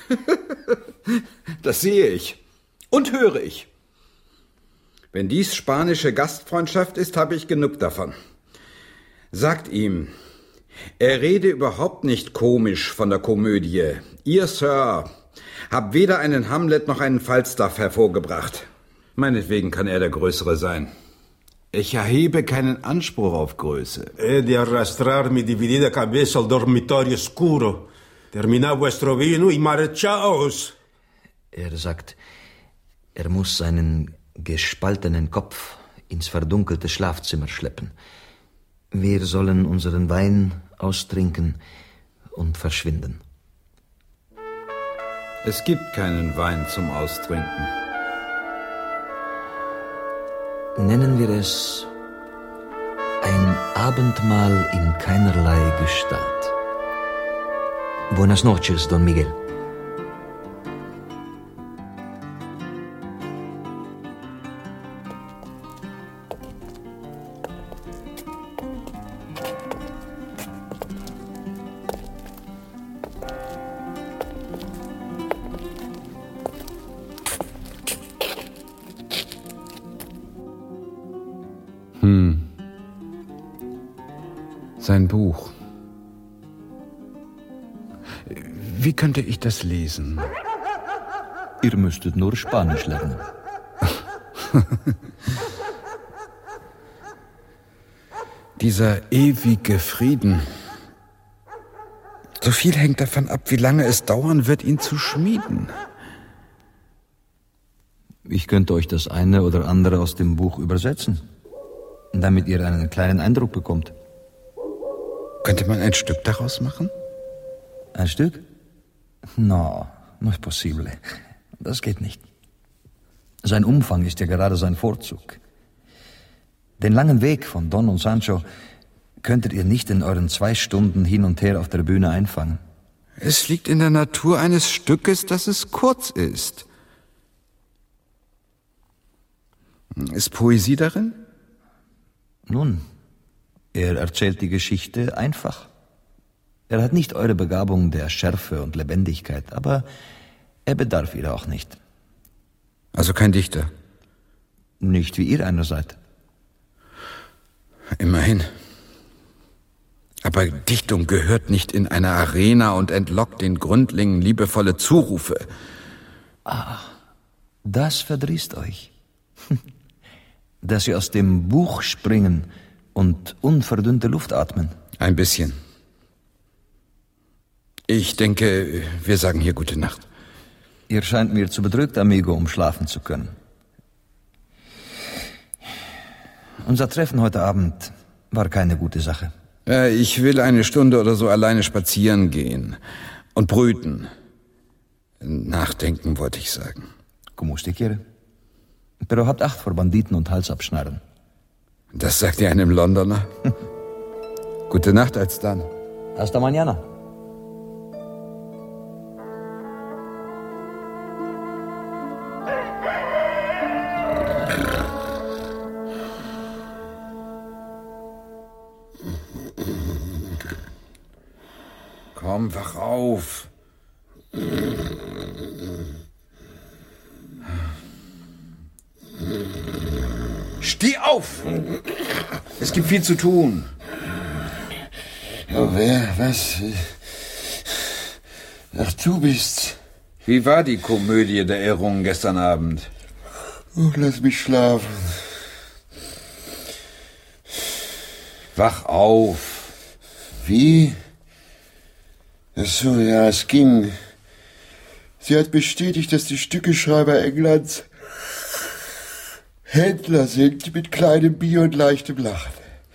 Speaker 5: Das sehe ich und höre ich. Wenn dies spanische Gastfreundschaft ist, habe ich genug davon. Sagt ihm, er rede überhaupt nicht komisch von der Komödie. Ihr, Sir, habt weder einen Hamlet noch einen Falstaff hervorgebracht. Meinetwegen kann er der Größere sein.
Speaker 11: Ich erhebe keinen Anspruch auf Größe.
Speaker 10: He de arrastrar mi dividida cabeza al dormitorio oscuro, terminar vuestro vino y marchaos.
Speaker 2: Er sagt, er muss seinen gespaltenen Kopf ins verdunkelte Schlafzimmer schleppen. Wir sollen unseren Wein austrinken und verschwinden.
Speaker 11: Es gibt keinen Wein zum Austrinken.
Speaker 2: Nennen wir es ein Abendmahl in keinerlei Gestalt. Buenas noches, Don Miguel.
Speaker 11: Hm. Sein Buch. Wie könnte ich das lesen?
Speaker 2: Ihr müsstet nur Spanisch lernen.
Speaker 11: Dieser ewige Frieden. So viel hängt davon ab, wie lange es dauern wird, ihn zu schmieden.
Speaker 2: Ich könnte euch das eine oder andere aus dem Buch übersetzen, damit ihr einen kleinen Eindruck bekommt.
Speaker 11: Könnte man ein Stück daraus machen?
Speaker 2: Ein Stück? No, no es posible. Das geht nicht. Sein Umfang ist ja gerade sein Vorzug. Den langen Weg von Don und Sancho könntet ihr nicht in euren zwei Stunden hin und her auf der Bühne einfangen.
Speaker 11: Es liegt in der Natur eines Stückes, dass es kurz ist. Ist Poesie darin?
Speaker 2: Nun, er erzählt die Geschichte einfach. Er hat nicht eure Begabung der Schärfe und Lebendigkeit, aber er bedarf ihr auch nicht.
Speaker 11: Also kein Dichter?
Speaker 2: Nicht wie ihr einer seid.
Speaker 11: Immerhin. Aber Dichtung gehört nicht in eine Arena und entlockt den Gründlingen liebevolle Zurufe.
Speaker 2: Ah, das verdrießt euch. Dass sie aus dem Buch springen und unverdünnte Luft atmen.
Speaker 11: Ein bisschen. Ich denke, wir sagen hier gute Nacht.
Speaker 2: Ihr scheint mir zu bedrückt, amigo, um schlafen zu können. Unser Treffen heute Abend war keine gute Sache.
Speaker 11: Ich will eine Stunde oder so alleine spazieren gehen und brüten. Nachdenken, wollte ich sagen.
Speaker 2: Como usted quiere. Pero habt Acht vor Banditen und Halsabschneidern.
Speaker 11: Das sagt ihr einem Londoner? Gute Nacht, alsdann.
Speaker 2: Hasta mañana.
Speaker 11: Komm, wach auf. Steh auf! Es gibt viel zu tun.
Speaker 3: Oh, wer? Was? Ach, du bist's.
Speaker 11: Wie war die Komödie der Ehrungen gestern Abend?
Speaker 3: Oh, lass mich schlafen.
Speaker 11: Wach auf.
Speaker 3: Wie? Ach so, ja, es ging. Sie hat bestätigt, dass die Stückeschreiber Englands Händler sind mit kleinem Bier und leichtem Lachen.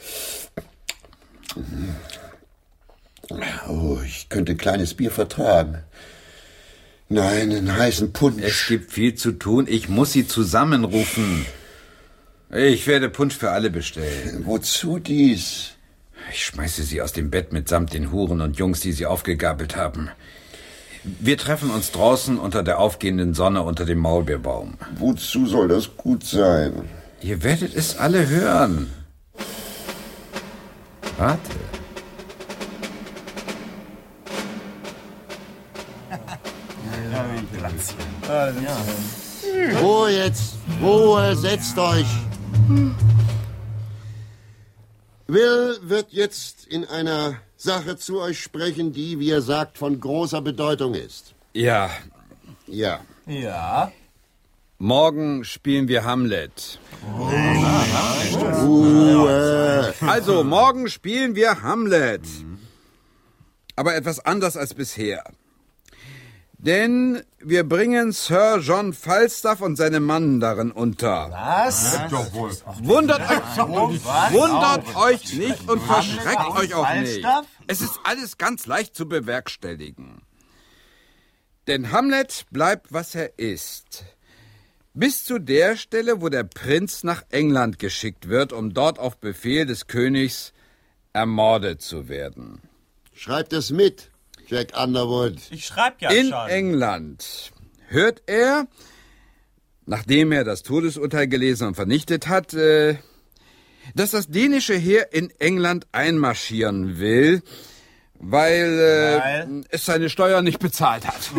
Speaker 3: Oh, ich könnte kleines Bier vertragen. Nein, einen heißen Punsch.
Speaker 11: Es gibt viel zu tun. Ich muss Sie zusammenrufen. Ich werde Punsch für alle bestellen.
Speaker 3: Wozu dies?
Speaker 11: Ich schmeiße Sie aus dem Bett mitsamt den Huren und Jungs, die Sie aufgegabelt haben. Wir treffen uns draußen unter der aufgehenden Sonne unter dem Maulbeerbaum.
Speaker 3: Wozu soll das gut sein?
Speaker 11: Ihr werdet es alle hören. Warte.
Speaker 3: Ruhe jetzt. Ruhe, setzt euch. Will wird jetzt in einer Sache zu euch sprechen, die, wie er sagt, von großer Bedeutung ist.
Speaker 11: Ja.
Speaker 3: Ja.
Speaker 12: Ja.
Speaker 5: Morgen spielen wir Hamlet.
Speaker 3: Ruhe.
Speaker 5: Also, morgen spielen wir Hamlet. Aber etwas anders als bisher. Denn wir bringen Sir John Falstaff und seine Mannen darin unter.
Speaker 6: Was?
Speaker 5: Wundert euch, wundert euch nicht und verschreckt euch auch nicht. Es ist alles ganz leicht zu bewerkstelligen. Denn Hamlet bleibt, was er ist. Bis zu der Stelle, wo der Prinz nach England geschickt wird, um dort auf Befehl des Königs ermordet zu werden.
Speaker 3: Schreibt es mit, Jack Underwood.
Speaker 6: Ich schreib ja
Speaker 5: In
Speaker 6: schon.
Speaker 5: England hört er, nachdem er das Todesurteil gelesen und vernichtet hat, äh, dass das dänische Heer in England einmarschieren will, weil, äh,
Speaker 6: Weil?
Speaker 5: es seine Steuern nicht bezahlt hat.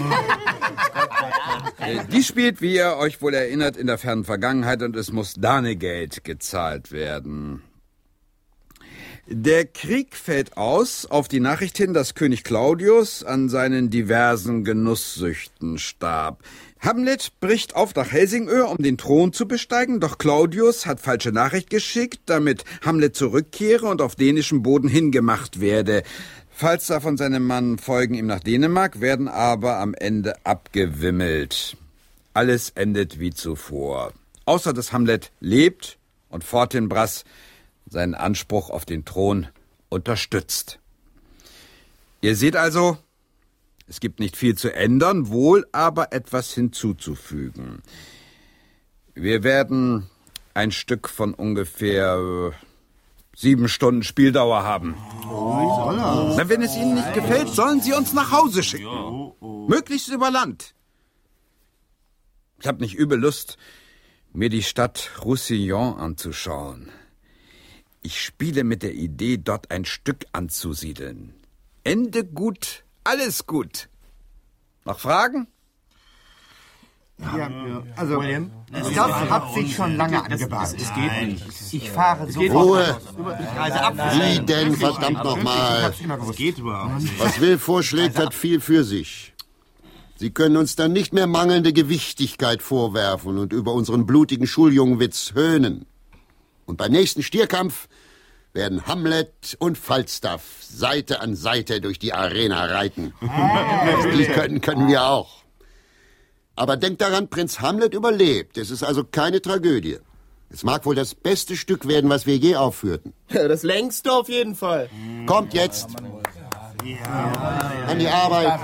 Speaker 5: äh, die spielt, wie ihr euch wohl erinnert, in der fernen Vergangenheit und es muss Danegeld gezahlt werden. Der Krieg fällt aus auf die Nachricht hin, dass König Claudius an seinen diversen Genusssüchten starb. Hamlet bricht auf nach Helsingør, um den Thron zu besteigen, doch Claudius hat falsche Nachricht geschickt, damit Hamlet zurückkehre und auf dänischem Boden hingemacht werde. Falstaff und seine Mann folgen ihm nach Dänemark, werden aber am Ende abgewimmelt. Alles endet wie zuvor. Außer dass Hamlet lebt und Fortinbras seinen Anspruch auf den Thron unterstützt. Ihr seht also, es gibt nicht viel zu ändern, wohl aber etwas hinzuzufügen. Wir werden ein Stück von ungefähr äh, sieben Stunden Spieldauer haben. Oh, Na, wenn es Ihnen nicht gefällt, sollen Sie uns nach Hause schicken. Möglichst über Land. Ich habe nicht übel Lust, mir die Stadt Roussillon anzuschauen. Ich spiele mit der Idee, dort ein Stück anzusiedeln. Ende gut, alles gut. Noch Fragen?
Speaker 12: Ja, ja. Also, William, das hat sich schon lange angebahnt. Es geht nicht. Ich fahre so.
Speaker 3: Ruhe!
Speaker 12: Ich reise ab.
Speaker 3: Wie denn, verdammt nochmal?
Speaker 12: Es geht überhaupt nicht.
Speaker 3: Was Will vorschlägt, hat viel für sich. Sie können uns dann nicht mehr mangelnde Gewichtigkeit vorwerfen und über unseren blutigen Schuljungenwitz höhnen. Und beim nächsten Stierkampf werden Hamlet und Falstaff Seite an Seite durch die Arena reiten. Was die können, können wir auch. Aber denkt daran, Prinz Hamlet überlebt. Es ist also keine Tragödie. Es mag wohl das beste Stück werden, was wir je aufführten.
Speaker 6: Ja, das längste auf jeden Fall.
Speaker 3: Kommt jetzt. An die Arbeit.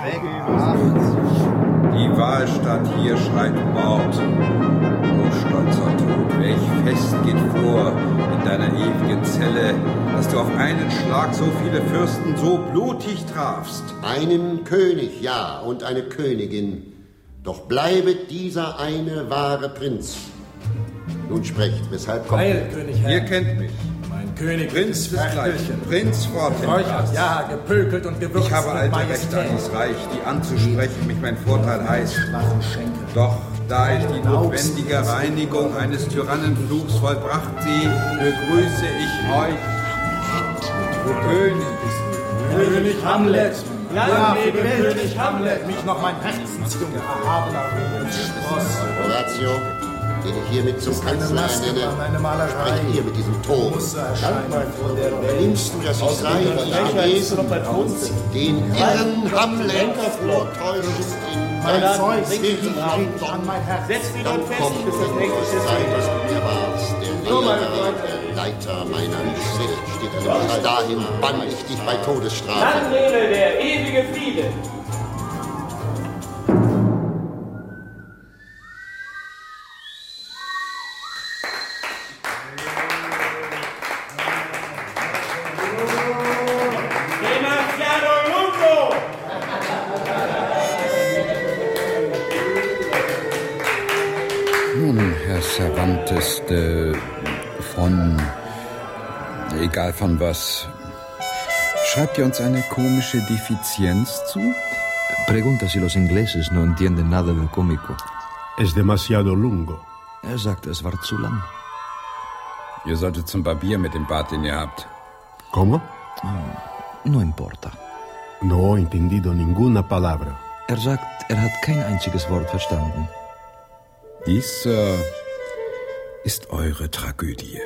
Speaker 5: Die Wahlstatt hier schreit Mord. O stolzer Tod, welch Fest geht vor in deiner ewigen Zelle, dass du auf einen Schlag so viele Fürsten so blutig trafst.
Speaker 3: Einen König, ja, und eine Königin. Doch bleibet dieser eine wahre Prinz. Nun sprecht, weshalb kommt
Speaker 8: Heil, König Herr.
Speaker 5: Ihr kennt mich.
Speaker 8: Mein König
Speaker 5: Prinz des Gleichen, Prinz Fortinbras.
Speaker 8: Ja, gepökelt und gewürzt.
Speaker 5: Ich habe alte Rechte an das Reich, die anzusprechen mich mein Vorteil heißt. Doch da ich die notwendige Reinigung eines Tyrannenfluchs vollbracht sehe, begrüße ich euch, König.
Speaker 8: König Hamlet.
Speaker 6: Ja,
Speaker 8: lebe König Hamlet.
Speaker 6: Mich noch mein Herzensjunge erhabener Spross.
Speaker 3: Horatio, den ich hiermit zum Kanzler ernenne,
Speaker 6: Meine Malerei.
Speaker 3: spreche hier mit diesem Ton.
Speaker 6: Muss erscheinen vor der Welt.
Speaker 3: Nimmst du, dass ich sei, wie ich gewesen, den irren Hamlet vortäuschest in
Speaker 6: Mein
Speaker 3: dein
Speaker 6: Zeug
Speaker 3: Bild
Speaker 6: bringt dich an mein Herz.
Speaker 8: Setz dich
Speaker 3: dann
Speaker 8: dort fest,
Speaker 3: kommt
Speaker 8: bis das
Speaker 3: und
Speaker 8: nächste
Speaker 3: aus
Speaker 8: Schiff
Speaker 3: Zeit,
Speaker 8: geht.
Speaker 3: dass du mir warst, der
Speaker 8: So, meine
Speaker 3: Lehrer,
Speaker 8: Freunde.
Speaker 3: der Leiter meiner Seele steht an dem Bis dahin bann ich dich bei Todesstrafe.
Speaker 8: Dann lebe der ewige Friede. Demasiado lungo!
Speaker 5: Nun, Herr Cervantes, de, von, egal von was, schreibt ihr uns eine komische Defizienz zu?
Speaker 2: Pregunta si los ingleses no entienden nada del cómico.
Speaker 10: Es demasiado lungo.
Speaker 2: Er sagt, es war zu lang.
Speaker 5: Ihr solltet zum Barbier mit dem Bart, den ihr habt.
Speaker 10: ¿Cómo?
Speaker 2: No importa.
Speaker 10: No he entendido ninguna palabra.
Speaker 2: Er sagt, er hat kein einziges Wort verstanden.
Speaker 5: Dies, Sir, ist eure Tragödie.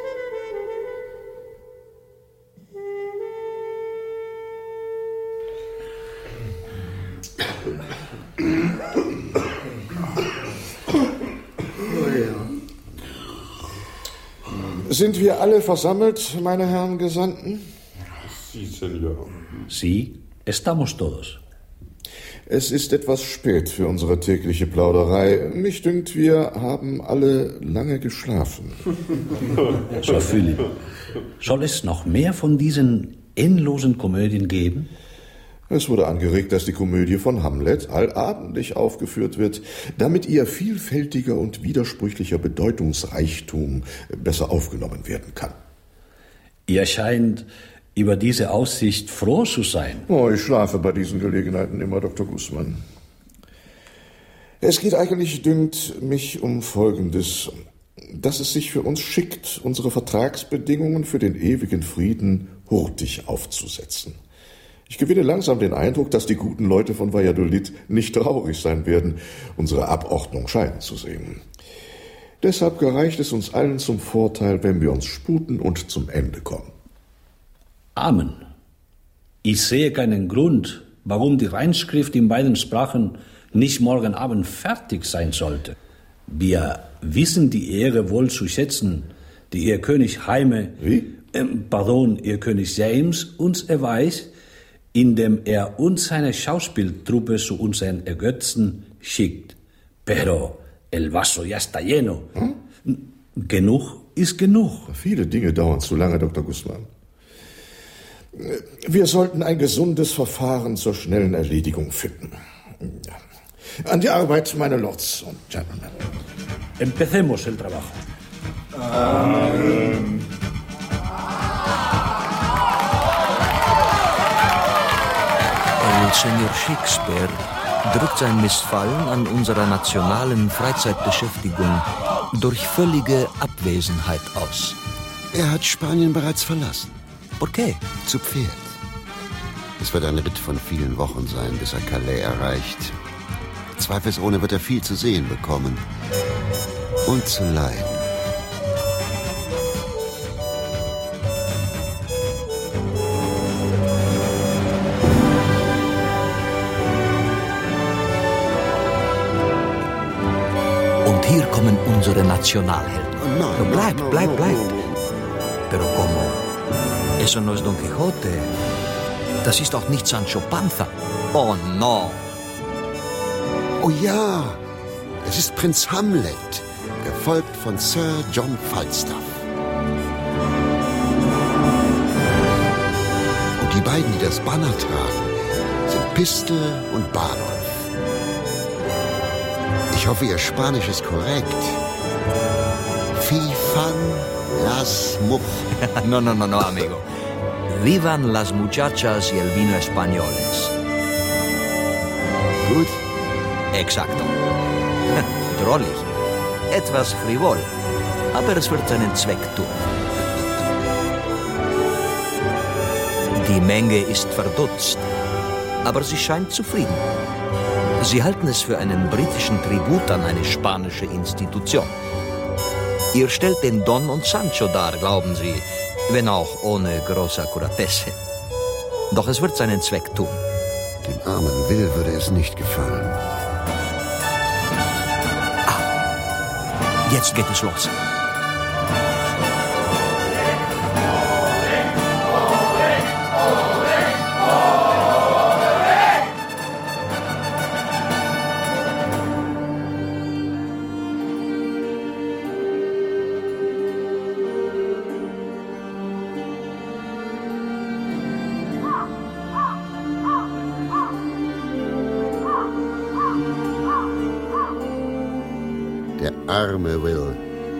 Speaker 13: Sind wir alle versammelt, meine Herren Gesandten?
Speaker 10: Sí, Señor.
Speaker 14: Sí, estamos todos.
Speaker 13: Es ist etwas spät für unsere tägliche Plauderei. Mich dünkt, wir haben alle lange geschlafen.
Speaker 14: Sir Philipp, soll es noch mehr von diesen endlosen Komödien geben?
Speaker 13: Es wurde angeregt, dass die Komödie von Hamlet allabendlich aufgeführt wird, damit ihr vielfältiger und widersprüchlicher Bedeutungsreichtum besser aufgenommen werden kann.
Speaker 14: Ihr scheint über diese Aussicht froh zu sein.
Speaker 13: Oh, ich schlafe bei diesen Gelegenheiten immer, Doktor Guzman. Es geht eigentlich, dünkt mich, um Folgendes: Dass es sich für uns schickt, unsere Vertragsbedingungen für den ewigen Frieden hurtig aufzusetzen. Ich gewinne langsam den Eindruck, dass die guten Leute von Valladolid nicht traurig sein werden, unsere Abordnung scheiden zu sehen. Deshalb gereicht es uns allen zum Vorteil, wenn wir uns sputen und zum Ende kommen.
Speaker 14: Amen. Ich sehe keinen Grund, warum die Reinschrift in beiden Sprachen nicht morgen Abend fertig sein sollte. Wir wissen die Ehre wohl zu schätzen, die ihr König Jaime,
Speaker 13: Wie?
Speaker 14: Äh, pardon, ihr König James uns erweist, indem er uns seine Schauspieltruppe zu unseren Ergötzen schickt. Pero el vaso ya está lleno. Hm? Genug ist genug.
Speaker 13: Viele Dinge dauern zu lange, Doktor Guzman. Wir sollten ein gesundes Verfahren zur schnellen Erledigung finden. An die Arbeit, meine Lords und Gentlemen.
Speaker 14: Empecemos el trabajo.
Speaker 13: Amen.
Speaker 2: El Señor Shakespeare drückt sein Missfallen an unserer nationalen Freizeitbeschäftigung durch völlige Abwesenheit aus.
Speaker 3: Er hat Spanien bereits verlassen.
Speaker 2: Por qué?
Speaker 3: Zu Pferd. Es wird ein Ritt von vielen Wochen sein, bis er Calais erreicht. Zweifelsohne wird er viel zu sehen bekommen und zu leiden.
Speaker 2: Und hier kommen unsere Nationalhelden.
Speaker 3: Oh nein,
Speaker 2: bleib,
Speaker 3: no, no,
Speaker 2: bleib,
Speaker 3: no,
Speaker 2: bleib.
Speaker 3: no, no.
Speaker 2: Pero como? Eso no es Don Quixote. Das ist auch nicht Sancho Panza. Oh no.
Speaker 3: Oh ja, es ist Prinz Hamlet, gefolgt von Sir John Falstaff. Und die beiden, die das Banner tragen, sind Pistol und Bardolph. Ich hoffe, Ihr Spanisch ist korrekt. Fifan las mujeres.
Speaker 2: No, no, no, no, amigo. Vivan las muchachas y el vino españoles.
Speaker 3: Gut?
Speaker 2: Exacto. Drollig. Etwas frivol. Aber es wird seinen Zweck tun. Die Menge ist verdutzt. Aber sie scheint zufrieden. Sie halten es für einen britischen Tribut an eine spanische Institution. Ihr stellt den Don und Sancho dar, glauben Sie, wenn auch ohne große Akkuratesse. Doch es wird seinen Zweck tun.
Speaker 3: Dem armen Will würde es nicht gefallen.
Speaker 2: Ah, jetzt geht es los.
Speaker 3: Arme Will.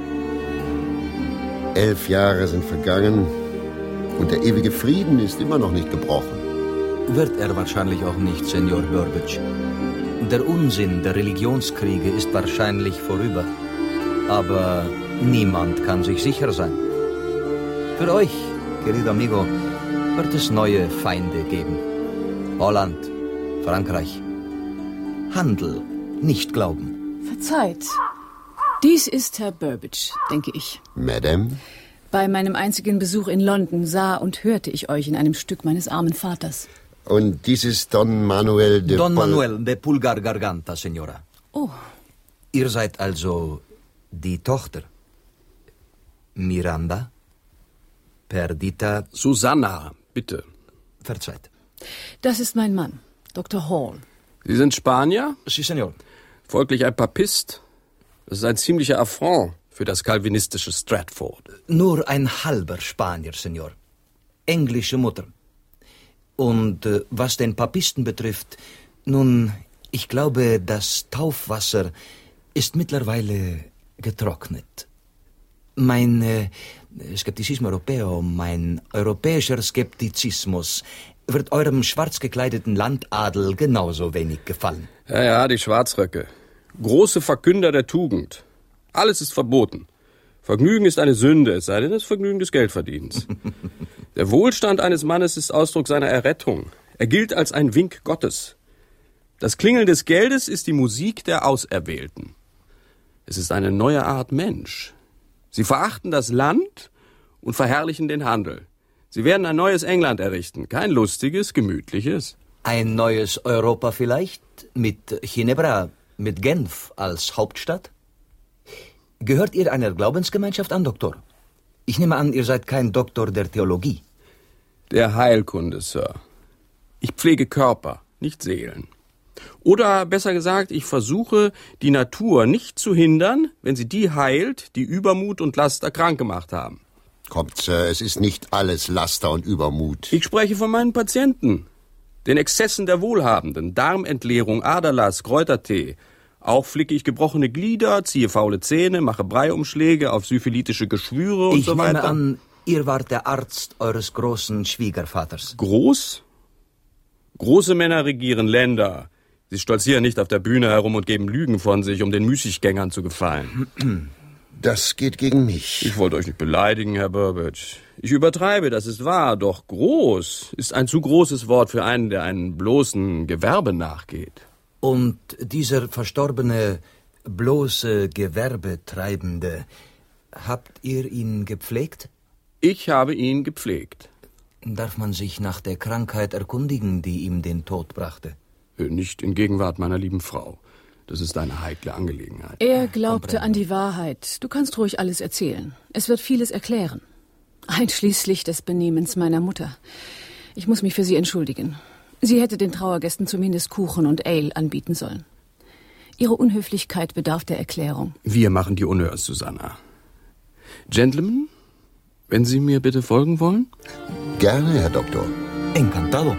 Speaker 3: Elf Jahre sind vergangen und der ewige Frieden ist immer noch nicht gebrochen.
Speaker 2: Wird er wahrscheinlich auch nicht, Senor Burbage. Der Unsinn der Religionskriege ist wahrscheinlich vorüber. Aber niemand kann sich sicher sein. Für euch, querido amigo, wird es neue Feinde geben. Holland, Frankreich. Handel, nicht glauben.
Speaker 15: Verzeiht. Dies ist Herr Burbage, denke ich.
Speaker 3: Madame?
Speaker 15: Bei meinem einzigen Besuch in London sah und hörte ich euch in einem Stück meines armen Vaters.
Speaker 3: Und dies ist Don Manuel de
Speaker 2: Don
Speaker 3: Pol
Speaker 2: Manuel de Pulgar Garganta, Senora.
Speaker 15: Oh.
Speaker 2: Ihr seid also die Tochter. Miranda? Perdita?
Speaker 16: Susanna, bitte.
Speaker 2: Verzeiht.
Speaker 15: Das ist mein Mann, Doktor Hall.
Speaker 16: Sie sind Spanier?
Speaker 2: Si, Senor.
Speaker 16: Folglich ein Papist? Das ist ein ziemlicher Affront für das kalvinistische Stratford.
Speaker 2: Nur ein halber Spanier, Senor. Englische Mutter. Und äh, was den Papisten betrifft, nun, ich glaube, das Taufwasser ist mittlerweile getrocknet. Mein äh, Skeptizismus europeo, mein europäischer Skeptizismus wird eurem schwarz gekleideten Landadel genauso wenig gefallen.
Speaker 16: Ja, ja, die Schwarzröcke. Große Verkünder der Tugend. Alles ist verboten. Vergnügen ist eine Sünde, es sei denn das Vergnügen des Geldverdienens. Der Wohlstand eines Mannes ist Ausdruck seiner Errettung. Er gilt als ein Wink Gottes. Das Klingeln des Geldes ist die Musik der Auserwählten. Es ist eine neue Art Mensch. Sie verachten das Land und verherrlichen den Handel. Sie werden ein neues England errichten, kein lustiges, gemütliches.
Speaker 2: Ein neues Europa vielleicht? Mit Ginebra, mit Genf als Hauptstadt? Gehört ihr einer Glaubensgemeinschaft an, Doktor? Ich nehme an, ihr seid kein Doktor der Theologie.
Speaker 16: Der Heilkunde, Sir. Ich pflege Körper, nicht Seelen. Oder besser gesagt, ich versuche, die Natur nicht zu hindern, wenn sie die heilt, die Übermut und Laster krank gemacht haben.
Speaker 3: Kommt, Sir, es ist nicht alles Laster und Übermut.
Speaker 16: Ich spreche von meinen Patienten, den Exzessen der Wohlhabenden, Darmentleerung, Aderlass, Kräutertee. Auch flicke ich gebrochene Glieder, ziehe faule Zähne, mache Breiumschläge auf syphilitische Geschwüre und
Speaker 2: ich
Speaker 16: so weiter.
Speaker 2: Ich nehme an, ihr wart der Arzt eures großen Schwiegervaters.
Speaker 16: Groß? Große Männer regieren Länder. Sie stolzieren nicht auf der Bühne herum und geben Lügen von sich, um den Müßiggängern zu gefallen.
Speaker 3: Das geht gegen mich.
Speaker 16: Ich wollte euch nicht beleidigen, Herr Burbage. Ich übertreibe, das ist wahr, doch groß ist ein zu großes Wort für einen, der einem bloßen Gewerbe nachgeht.
Speaker 2: Und dieser verstorbene, bloße Gewerbetreibende, habt ihr ihn gepflegt?
Speaker 16: Ich habe ihn gepflegt.
Speaker 2: Darf man sich nach der Krankheit erkundigen, die ihm den Tod brachte?
Speaker 16: Nicht in Gegenwart meiner lieben Frau. Das ist eine heikle Angelegenheit.
Speaker 15: Er glaubte an die Wahrheit. Du kannst ruhig alles erzählen. Es wird vieles erklären. Einschließlich des Benehmens meiner Mutter. Ich muss mich für sie entschuldigen. Sie hätte den Trauergästen zumindest Kuchen und Ale anbieten sollen. Ihre Unhöflichkeit bedarf der Erklärung.
Speaker 16: Wir machen die Honneurs, Susanna. Gentlemen, wenn Sie mir bitte folgen wollen?
Speaker 3: Gerne, Herr Doktor.
Speaker 2: Encantado.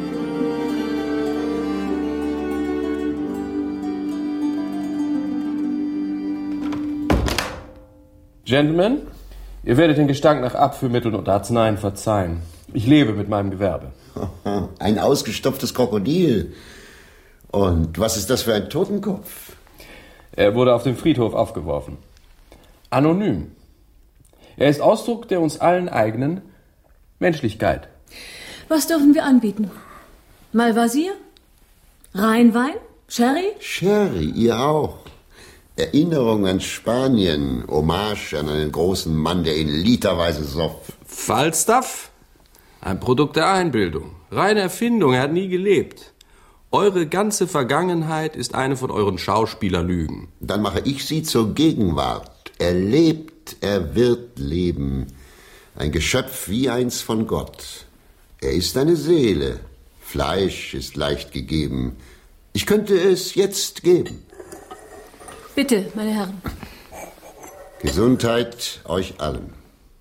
Speaker 16: Gentlemen, ihr werdet den Gestank nach Abführmitteln und Arzneien verzeihen. Ich lebe mit meinem Gewerbe.
Speaker 3: Ein ausgestopftes Krokodil. Und was ist das für ein Totenkopf?
Speaker 16: Er wurde auf dem Friedhof aufgeworfen. Anonym. Er ist Ausdruck der uns allen eigenen Menschlichkeit.
Speaker 15: Was dürfen wir anbieten? Malvasier? Rheinwein? Sherry?
Speaker 3: Sherry, ihr auch. Erinnerung an Spanien, Hommage an einen großen Mann, der ihn literweise soff.
Speaker 16: Falstaff? Ein Produkt der Einbildung. Reine Erfindung, er hat nie gelebt. Eure ganze Vergangenheit ist eine von euren Schauspielerlügen.
Speaker 3: Dann mache ich sie zur Gegenwart. Er lebt, er wird leben. Ein Geschöpf wie eins von Gott. Er ist eine Seele. Fleisch ist leicht gegeben. Ich könnte es jetzt geben.
Speaker 15: Bitte, meine Herren.
Speaker 3: Gesundheit euch allen.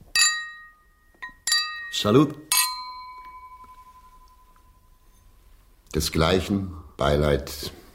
Speaker 2: Salut.
Speaker 3: Desgleichen Beileid.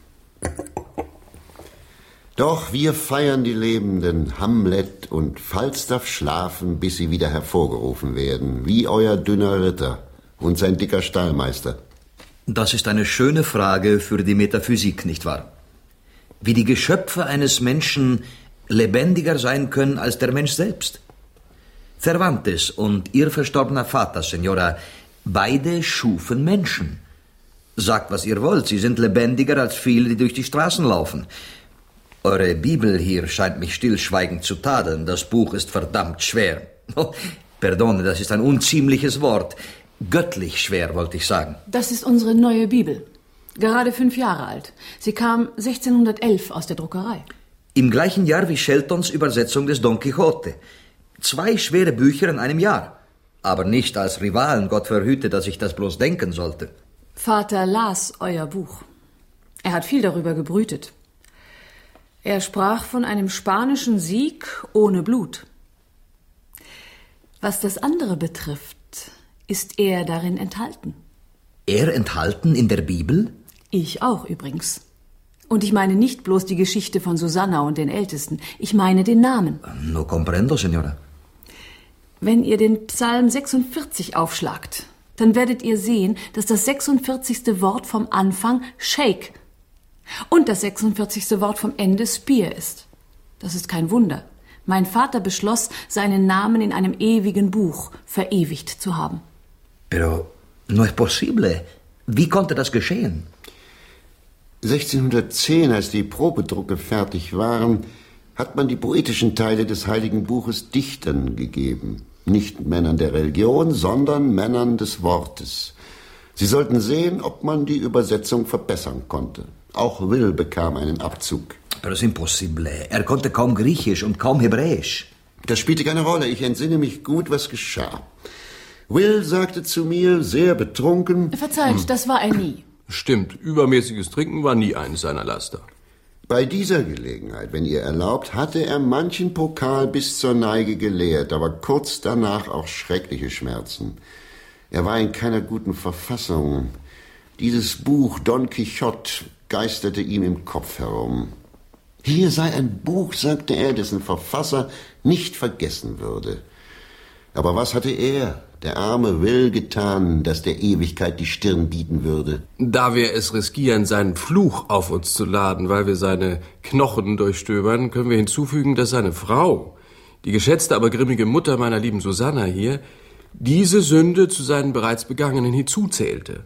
Speaker 3: Doch wir feiern die Lebenden. Hamlet und Falstaff schlafen, bis sie wieder hervorgerufen werden, wie euer dünner Ritter und sein dicker Stallmeister.
Speaker 2: Das ist eine schöne Frage für die Metaphysik, nicht wahr? Wie die Geschöpfe eines Menschen lebendiger sein können als der Mensch selbst. Cervantes und ihr verstorbener Vater, Senora, beide schufen Menschen. Sagt, was ihr wollt, sie sind lebendiger als viele, die durch die Straßen laufen. Eure Bibel hier scheint mich stillschweigend zu tadeln. Das Buch ist verdammt schwer. Oh, pardon, das ist ein unziemliches Wort. Göttlich schwer, wollte ich sagen.
Speaker 15: Das ist unsere neue Bibel. Gerade fünf Jahre alt. Sie kam sechzehnhundertelf aus der Druckerei.
Speaker 2: Im gleichen Jahr wie Sheltons Übersetzung des Don Quixote. Zwei schwere Bücher in einem Jahr. Aber nicht als Rivalen, Gott verhüte, dass ich das bloß denken sollte.
Speaker 15: Vater las euer Buch. Er hat viel darüber gebrütet. Er sprach von einem spanischen Sieg ohne Blut. Was das andere betrifft, ist er darin enthalten.
Speaker 2: Er enthalten in der Bibel?
Speaker 15: Ich auch übrigens. Und ich meine nicht bloß die Geschichte von Susanna und den Ältesten. Ich meine den Namen.
Speaker 2: No comprendo, Señora.
Speaker 15: Wenn ihr den Psalm sechsundvierzig aufschlagt, dann werdet ihr sehen, dass das sechsundvierzigste Wort vom Anfang Shake und das sechsundvierzigste Wort vom Ende Spear ist. Das ist kein Wunder. Mein Vater beschloss, seinen Namen in einem ewigen Buch verewigt zu haben.
Speaker 2: Pero no es posible. Wie konnte das geschehen?
Speaker 3: sechzehnhundertzehn, als die Probedrucke fertig waren, hat man die poetischen Teile des Heiligen Buches Dichtern gegeben. Nicht Männern der Religion, sondern Männern des Wortes. Sie sollten sehen, ob man die Übersetzung verbessern konnte. Auch Will bekam einen Abzug.
Speaker 2: Pero es imposible. Er konnte kaum Griechisch und kaum Hebräisch.
Speaker 3: Das spielte keine Rolle. Ich entsinne mich gut, was geschah. Will sagte zu mir, sehr betrunken...
Speaker 15: Verzeiht, hm. das war er nie.
Speaker 16: Stimmt, übermäßiges Trinken war nie eines seiner Laster.
Speaker 3: Bei dieser Gelegenheit, wenn ihr erlaubt, hatte er manchen Pokal bis zur Neige geleert, aber kurz danach auch schreckliche Schmerzen. Er war in keiner guten Verfassung. Dieses Buch Don Quixote geisterte ihm im Kopf herum. Hier sei ein Buch, sagte er, dessen Verfasser nicht vergessen würde. Aber was hatte er, der arme Will, getan, das der Ewigkeit die Stirn bieten würde?
Speaker 16: Da wir es riskieren, seinen Fluch auf uns zu laden, weil wir seine Knochen durchstöbern, können wir hinzufügen, dass seine Frau, die geschätzte, aber grimmige Mutter meiner lieben Susanna hier, diese Sünde zu seinen bereits Begangenen hinzuzählte.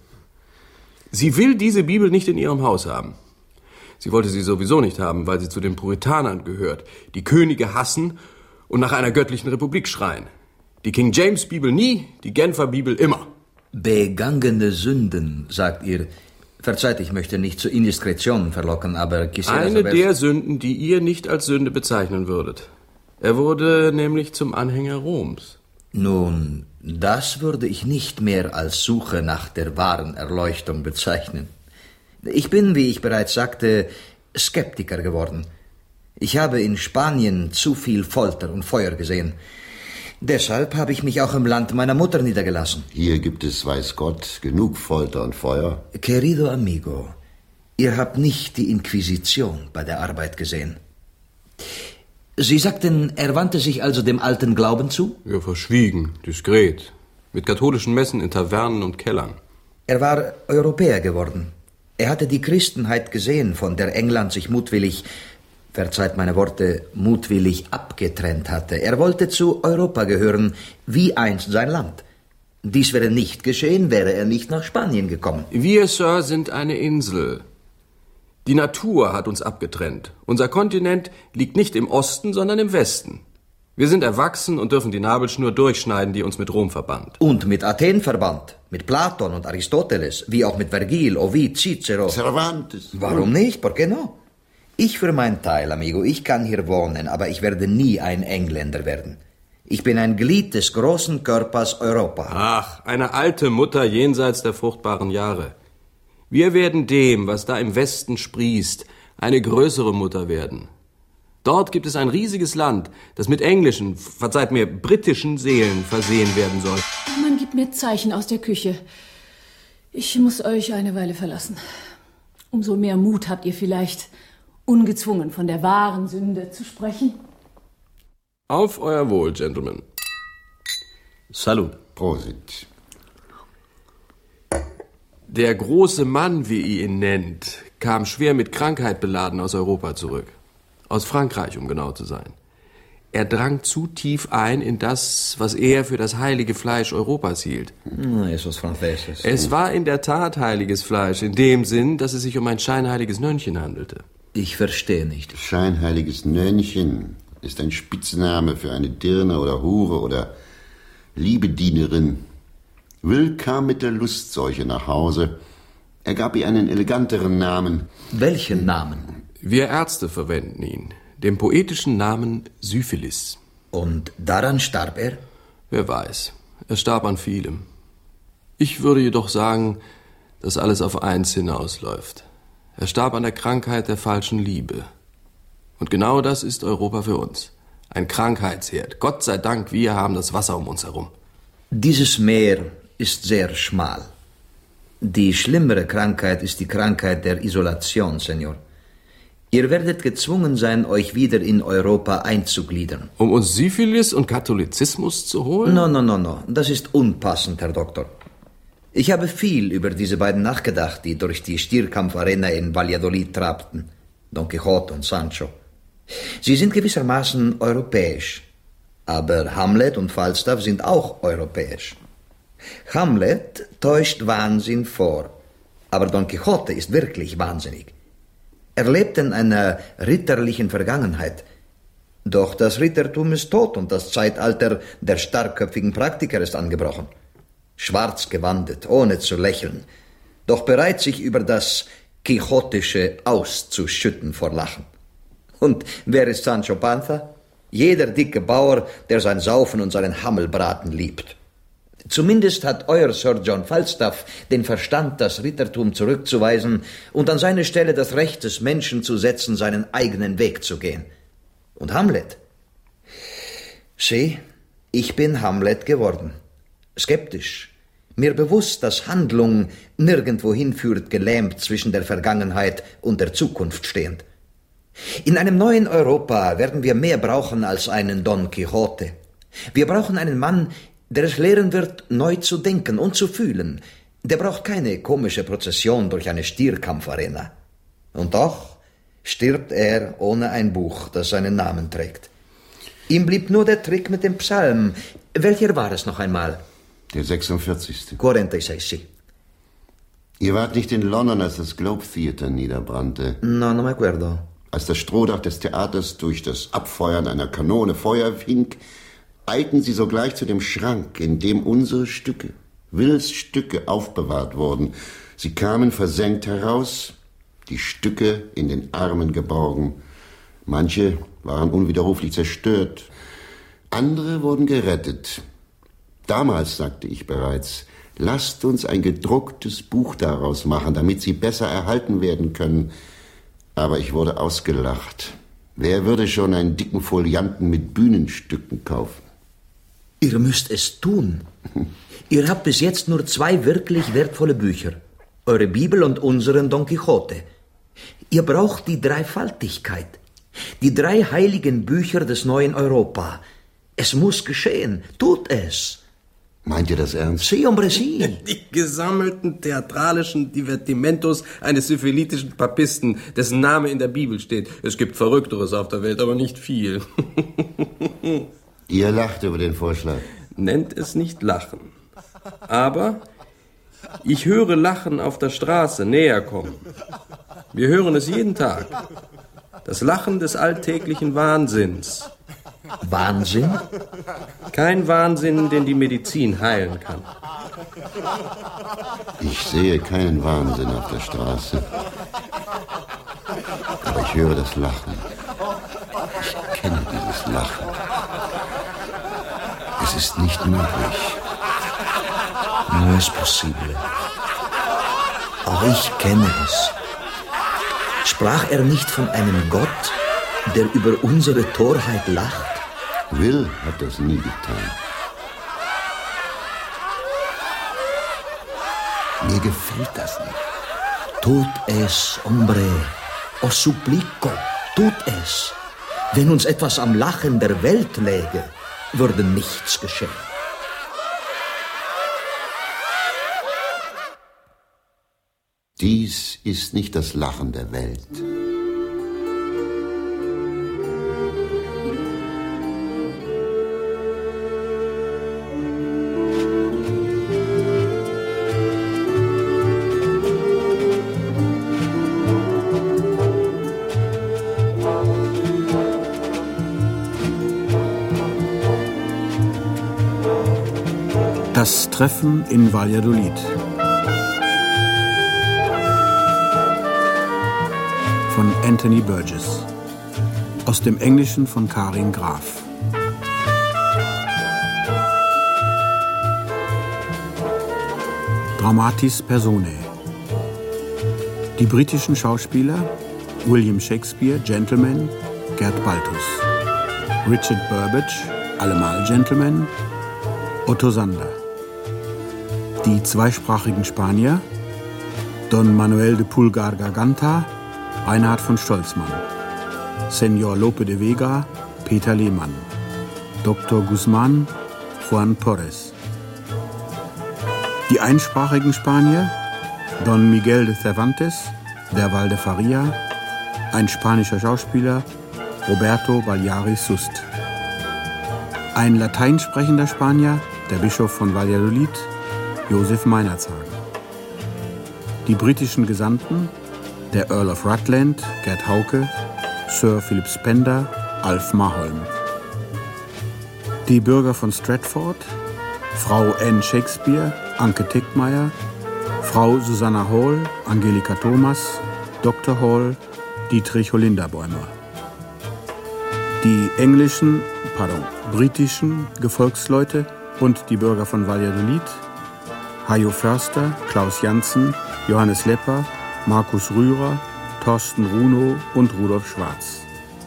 Speaker 16: Sie will diese Bibel nicht in ihrem Haus haben. Sie wollte sie sowieso nicht haben, weil sie zu den Puritanern gehört, die Könige hassen und nach einer göttlichen Republik schreien. Die King James Bibel nie, die Genfer Bibel immer.
Speaker 2: Begangene Sünden, sagt ihr. Verzeiht, ich möchte nicht zu Indiskretionen verlocken, aber...
Speaker 16: Eine der Sünden, die ihr nicht als Sünde bezeichnen würdet. Er wurde nämlich zum Anhänger Roms.
Speaker 2: Nun, das würde ich nicht mehr als Suche nach der wahren Erleuchtung bezeichnen. Ich bin, wie ich bereits sagte, Skeptiker geworden. Ich habe in Spanien zu viel Folter und Feuer gesehen. Deshalb habe ich mich auch im Land meiner Mutter niedergelassen.
Speaker 3: Hier gibt es, weiß Gott, genug Folter und Feuer.
Speaker 2: Querido amigo, ihr habt nicht die Inquisition bei der Arbeit gesehen. Sie sagten, er wandte sich also dem alten Glauben zu?
Speaker 16: Ja, verschwiegen, diskret, mit katholischen Messen in Tavernen und Kellern.
Speaker 2: Er war Europäer geworden. Er hatte die Christenheit gesehen, von der England sich mutwillig, verzeiht meine Worte, mutwillig abgetrennt hatte. Er wollte zu Europa gehören, wie einst sein Land. Dies wäre nicht geschehen, wäre er nicht nach Spanien gekommen.
Speaker 16: Wir, Sir, sind eine Insel. Die Natur hat uns abgetrennt. Unser Kontinent liegt nicht im Osten, sondern im Westen. Wir sind erwachsen und dürfen die Nabelschnur durchschneiden, die uns mit Rom verband.
Speaker 2: Und mit Athen verband. Mit Platon und Aristoteles, wie auch mit Vergil, Ovid, Cicero.
Speaker 3: Cervantes.
Speaker 2: Warum nicht? ¿Por qué no? Ich für meinen Teil, amigo, ich kann hier wohnen, aber ich werde nie ein Engländer werden. Ich bin ein Glied des großen Körpers Europa.
Speaker 16: Ach, eine alte Mutter jenseits der fruchtbaren Jahre. Wir werden dem, was da im Westen sprießt, eine größere Mutter werden. Dort gibt es ein riesiges Land, das mit englischen, verzeiht mir, britischen Seelen versehen werden soll.
Speaker 15: Man gibt mir Zeichen aus der Küche. Ich muss euch eine Weile verlassen. Umso mehr Mut habt ihr vielleicht, ungezwungen von der wahren Sünde zu sprechen.
Speaker 16: Auf euer Wohl, Gentlemen.
Speaker 2: Salut.
Speaker 3: Prosit.
Speaker 16: Der große Mann, wie ihr ihn nennt, kam schwer mit Krankheit beladen aus Europa zurück. Aus Frankreich, um genau zu sein. Er drang zu tief ein in das, was er für das heilige Fleisch Europas hielt.
Speaker 2: Esos franceses.
Speaker 16: Es war in der Tat heiliges Fleisch, in dem Sinn, dass es sich um ein scheinheiliges Nönnchen handelte.
Speaker 2: Ich verstehe nicht.
Speaker 3: Scheinheiliges Nönnchen ist ein Spitzname für eine Dirne oder Hure oder Liebedienerin. Will kam mit der Lustseuche nach Hause. Er gab ihr einen eleganteren Namen.
Speaker 2: Welchen Namen?
Speaker 16: Wir Ärzte verwenden ihn. Den poetischen Namen Syphilis.
Speaker 2: Und daran starb er?
Speaker 16: Wer weiß. Er starb an vielem. Ich würde jedoch sagen, dass alles auf eins hinausläuft. Er starb an der Krankheit der falschen Liebe. Und genau das ist Europa für uns. Ein Krankheitsherd. Gott sei Dank, wir haben das Wasser um uns herum.
Speaker 2: Dieses Meer ist sehr schmal. Die schlimmere Krankheit ist die Krankheit der Isolation, Senor. Ihr werdet gezwungen sein, euch wieder in Europa einzugliedern.
Speaker 16: Um uns Syphilis und Katholizismus zu holen?
Speaker 2: No, no, no, no. Das ist unpassend, Herr Doktor. Ich habe viel über diese beiden nachgedacht, die durch die Stierkampfarena in Valladolid trabten. Don Quixote und Sancho. Sie sind gewissermaßen europäisch. Aber Hamlet und Falstaff sind auch europäisch. Hamlet täuscht Wahnsinn vor. Aber Don Quixote ist wirklich wahnsinnig. Er lebt in einer ritterlichen Vergangenheit. Doch das Rittertum ist tot und das Zeitalter der starkköpfigen Praktiker ist angebrochen. Schwarz gewandet, ohne zu lächeln, doch bereit, sich über das Quixotische auszuschütten vor Lachen. Und wer ist Sancho Panza? Jeder dicke Bauer, der sein Saufen und seinen Hammelbraten liebt. Zumindest hat euer Sir John Falstaff den Verstand, das Rittertum zurückzuweisen und an seine Stelle das Recht des Menschen zu setzen, seinen eigenen Weg zu gehen. Und Hamlet? Sieh, ich bin Hamlet geworden. Skeptisch, mir bewusst, dass Handlung nirgendwo hinführt, gelähmt zwischen der Vergangenheit und der Zukunft stehend. In einem neuen Europa werden wir mehr brauchen als einen Don Quixote. Wir brauchen einen Mann, der es lehren wird, neu zu denken und zu fühlen. Der braucht keine komische Prozession durch eine Stierkampfarena. Und doch stirbt er ohne ein Buch, das seinen Namen trägt. Ihm blieb nur der Trick mit dem Psalm. Welcher war es noch einmal?
Speaker 3: Der sechsundvierzigste.
Speaker 2: sechsundvierzig, sí.
Speaker 3: Ihr wart nicht in London, als das Globe Theatre niederbrannte.
Speaker 2: No, no me acuerdo.
Speaker 3: Als das Strohdach des Theaters durch das Abfeuern einer Kanone Feuer fing, eilten sie sogleich zu dem Schrank, in dem unsere Stücke, Wills Stücke, aufbewahrt wurden. Sie kamen versenkt heraus, die Stücke in den Armen geborgen. Manche waren unwiderruflich zerstört, andere wurden gerettet. Damals sagte ich bereits, lasst uns ein gedrucktes Buch daraus machen, damit sie besser erhalten werden können. Aber ich wurde ausgelacht. Wer würde schon einen dicken Folianten mit Bühnenstücken kaufen?
Speaker 2: Ihr müsst es tun. Ihr habt bis jetzt nur zwei wirklich wertvolle Bücher. Eure Bibel und unseren Don Quixote. Ihr braucht die Dreifaltigkeit. Die drei heiligen Bücher des neuen Europa. Es muss geschehen. Tut es.
Speaker 3: Meint ihr das ernst?
Speaker 2: Sí, hombre, sí.
Speaker 16: Die gesammelten theatralischen Divertimentos eines syphilitischen Papisten, dessen Name in der Bibel steht. Es gibt Verrückteres auf der Welt, aber nicht viel.
Speaker 3: Ihr lacht über den Vorschlag.
Speaker 16: Nennt es nicht Lachen. Aber ich höre Lachen auf der Straße näher kommen. Wir hören es jeden Tag. Das Lachen des alltäglichen Wahnsinns.
Speaker 2: Wahnsinn?
Speaker 16: Kein Wahnsinn, den die Medizin heilen kann.
Speaker 3: Ich sehe keinen Wahnsinn auf der Straße. Aber ich höre das Lachen. Ich kenne dieses Lachen. Es ist nicht möglich.
Speaker 2: No es posible. Auch ich kenne es. Sprach er nicht von einem Gott, der über unsere Torheit lacht?
Speaker 3: Will hat das nie getan. Mir gefällt das nicht.
Speaker 2: Tut es, hombre. Os supplico, tut es. Wenn uns etwas am Lachen der Welt läge, würde nichts geschehen.
Speaker 3: Dies ist nicht das Lachen der Welt.
Speaker 1: Das Treffen in Valladolid. Von Anthony Burgess. Aus dem Englischen von Karin Graf. Dramatis Personae. Die britischen Schauspieler William Shakespeare, Gentleman, Gerd Baltus. Richard Burbage, allemal Gentleman, Otto Sander. Die zweisprachigen Spanier Don Manuel de Pulgar Garganta, Reinhard von Stolzmann. Señor Lope de Vega, Peter Lehmann. Doktor Guzman, Juan Torres. Die einsprachigen Spanier Don Miguel de Cervantes, Derval de Faria, ein spanischer Schauspieler Roberto Balearis Sust. Ein lateinsprechender Spanier, der Bischof von Valladolid, Josef Meinerzhagen. Die britischen Gesandten, der Earl of Rutland, Gerd Hauke, Sir Philip Spender, Alf Maholm. Die Bürger von Stratford, Frau Anne Shakespeare, Anke Tickmeyer, Frau Susanna Hall, Angelika Thomas, Doktor Hall, Dietrich Holinderbäumer. Die englischen, pardon, britischen Gefolgsleute und die Bürger von Valladolid, Hajo Förster, Klaus Janssen, Johannes Lepper, Markus Rührer, Thorsten Runow und Rudolf Schwarz.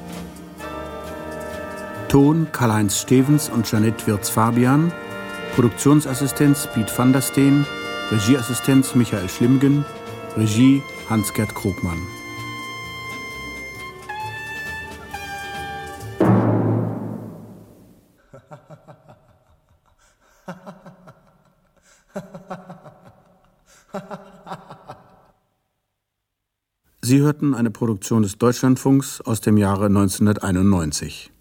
Speaker 1: Ton Karl-Heinz Stevens und Jeanette Wirz-Fabian, Produktionsassistenz Piet van der Steen, Regieassistenz Michael Schlimgen, Regie Hans-Gerd Krugmann. Sie hörten eine Produktion des Deutschlandfunks aus dem Jahre neunzehnhunderteinundneunzig.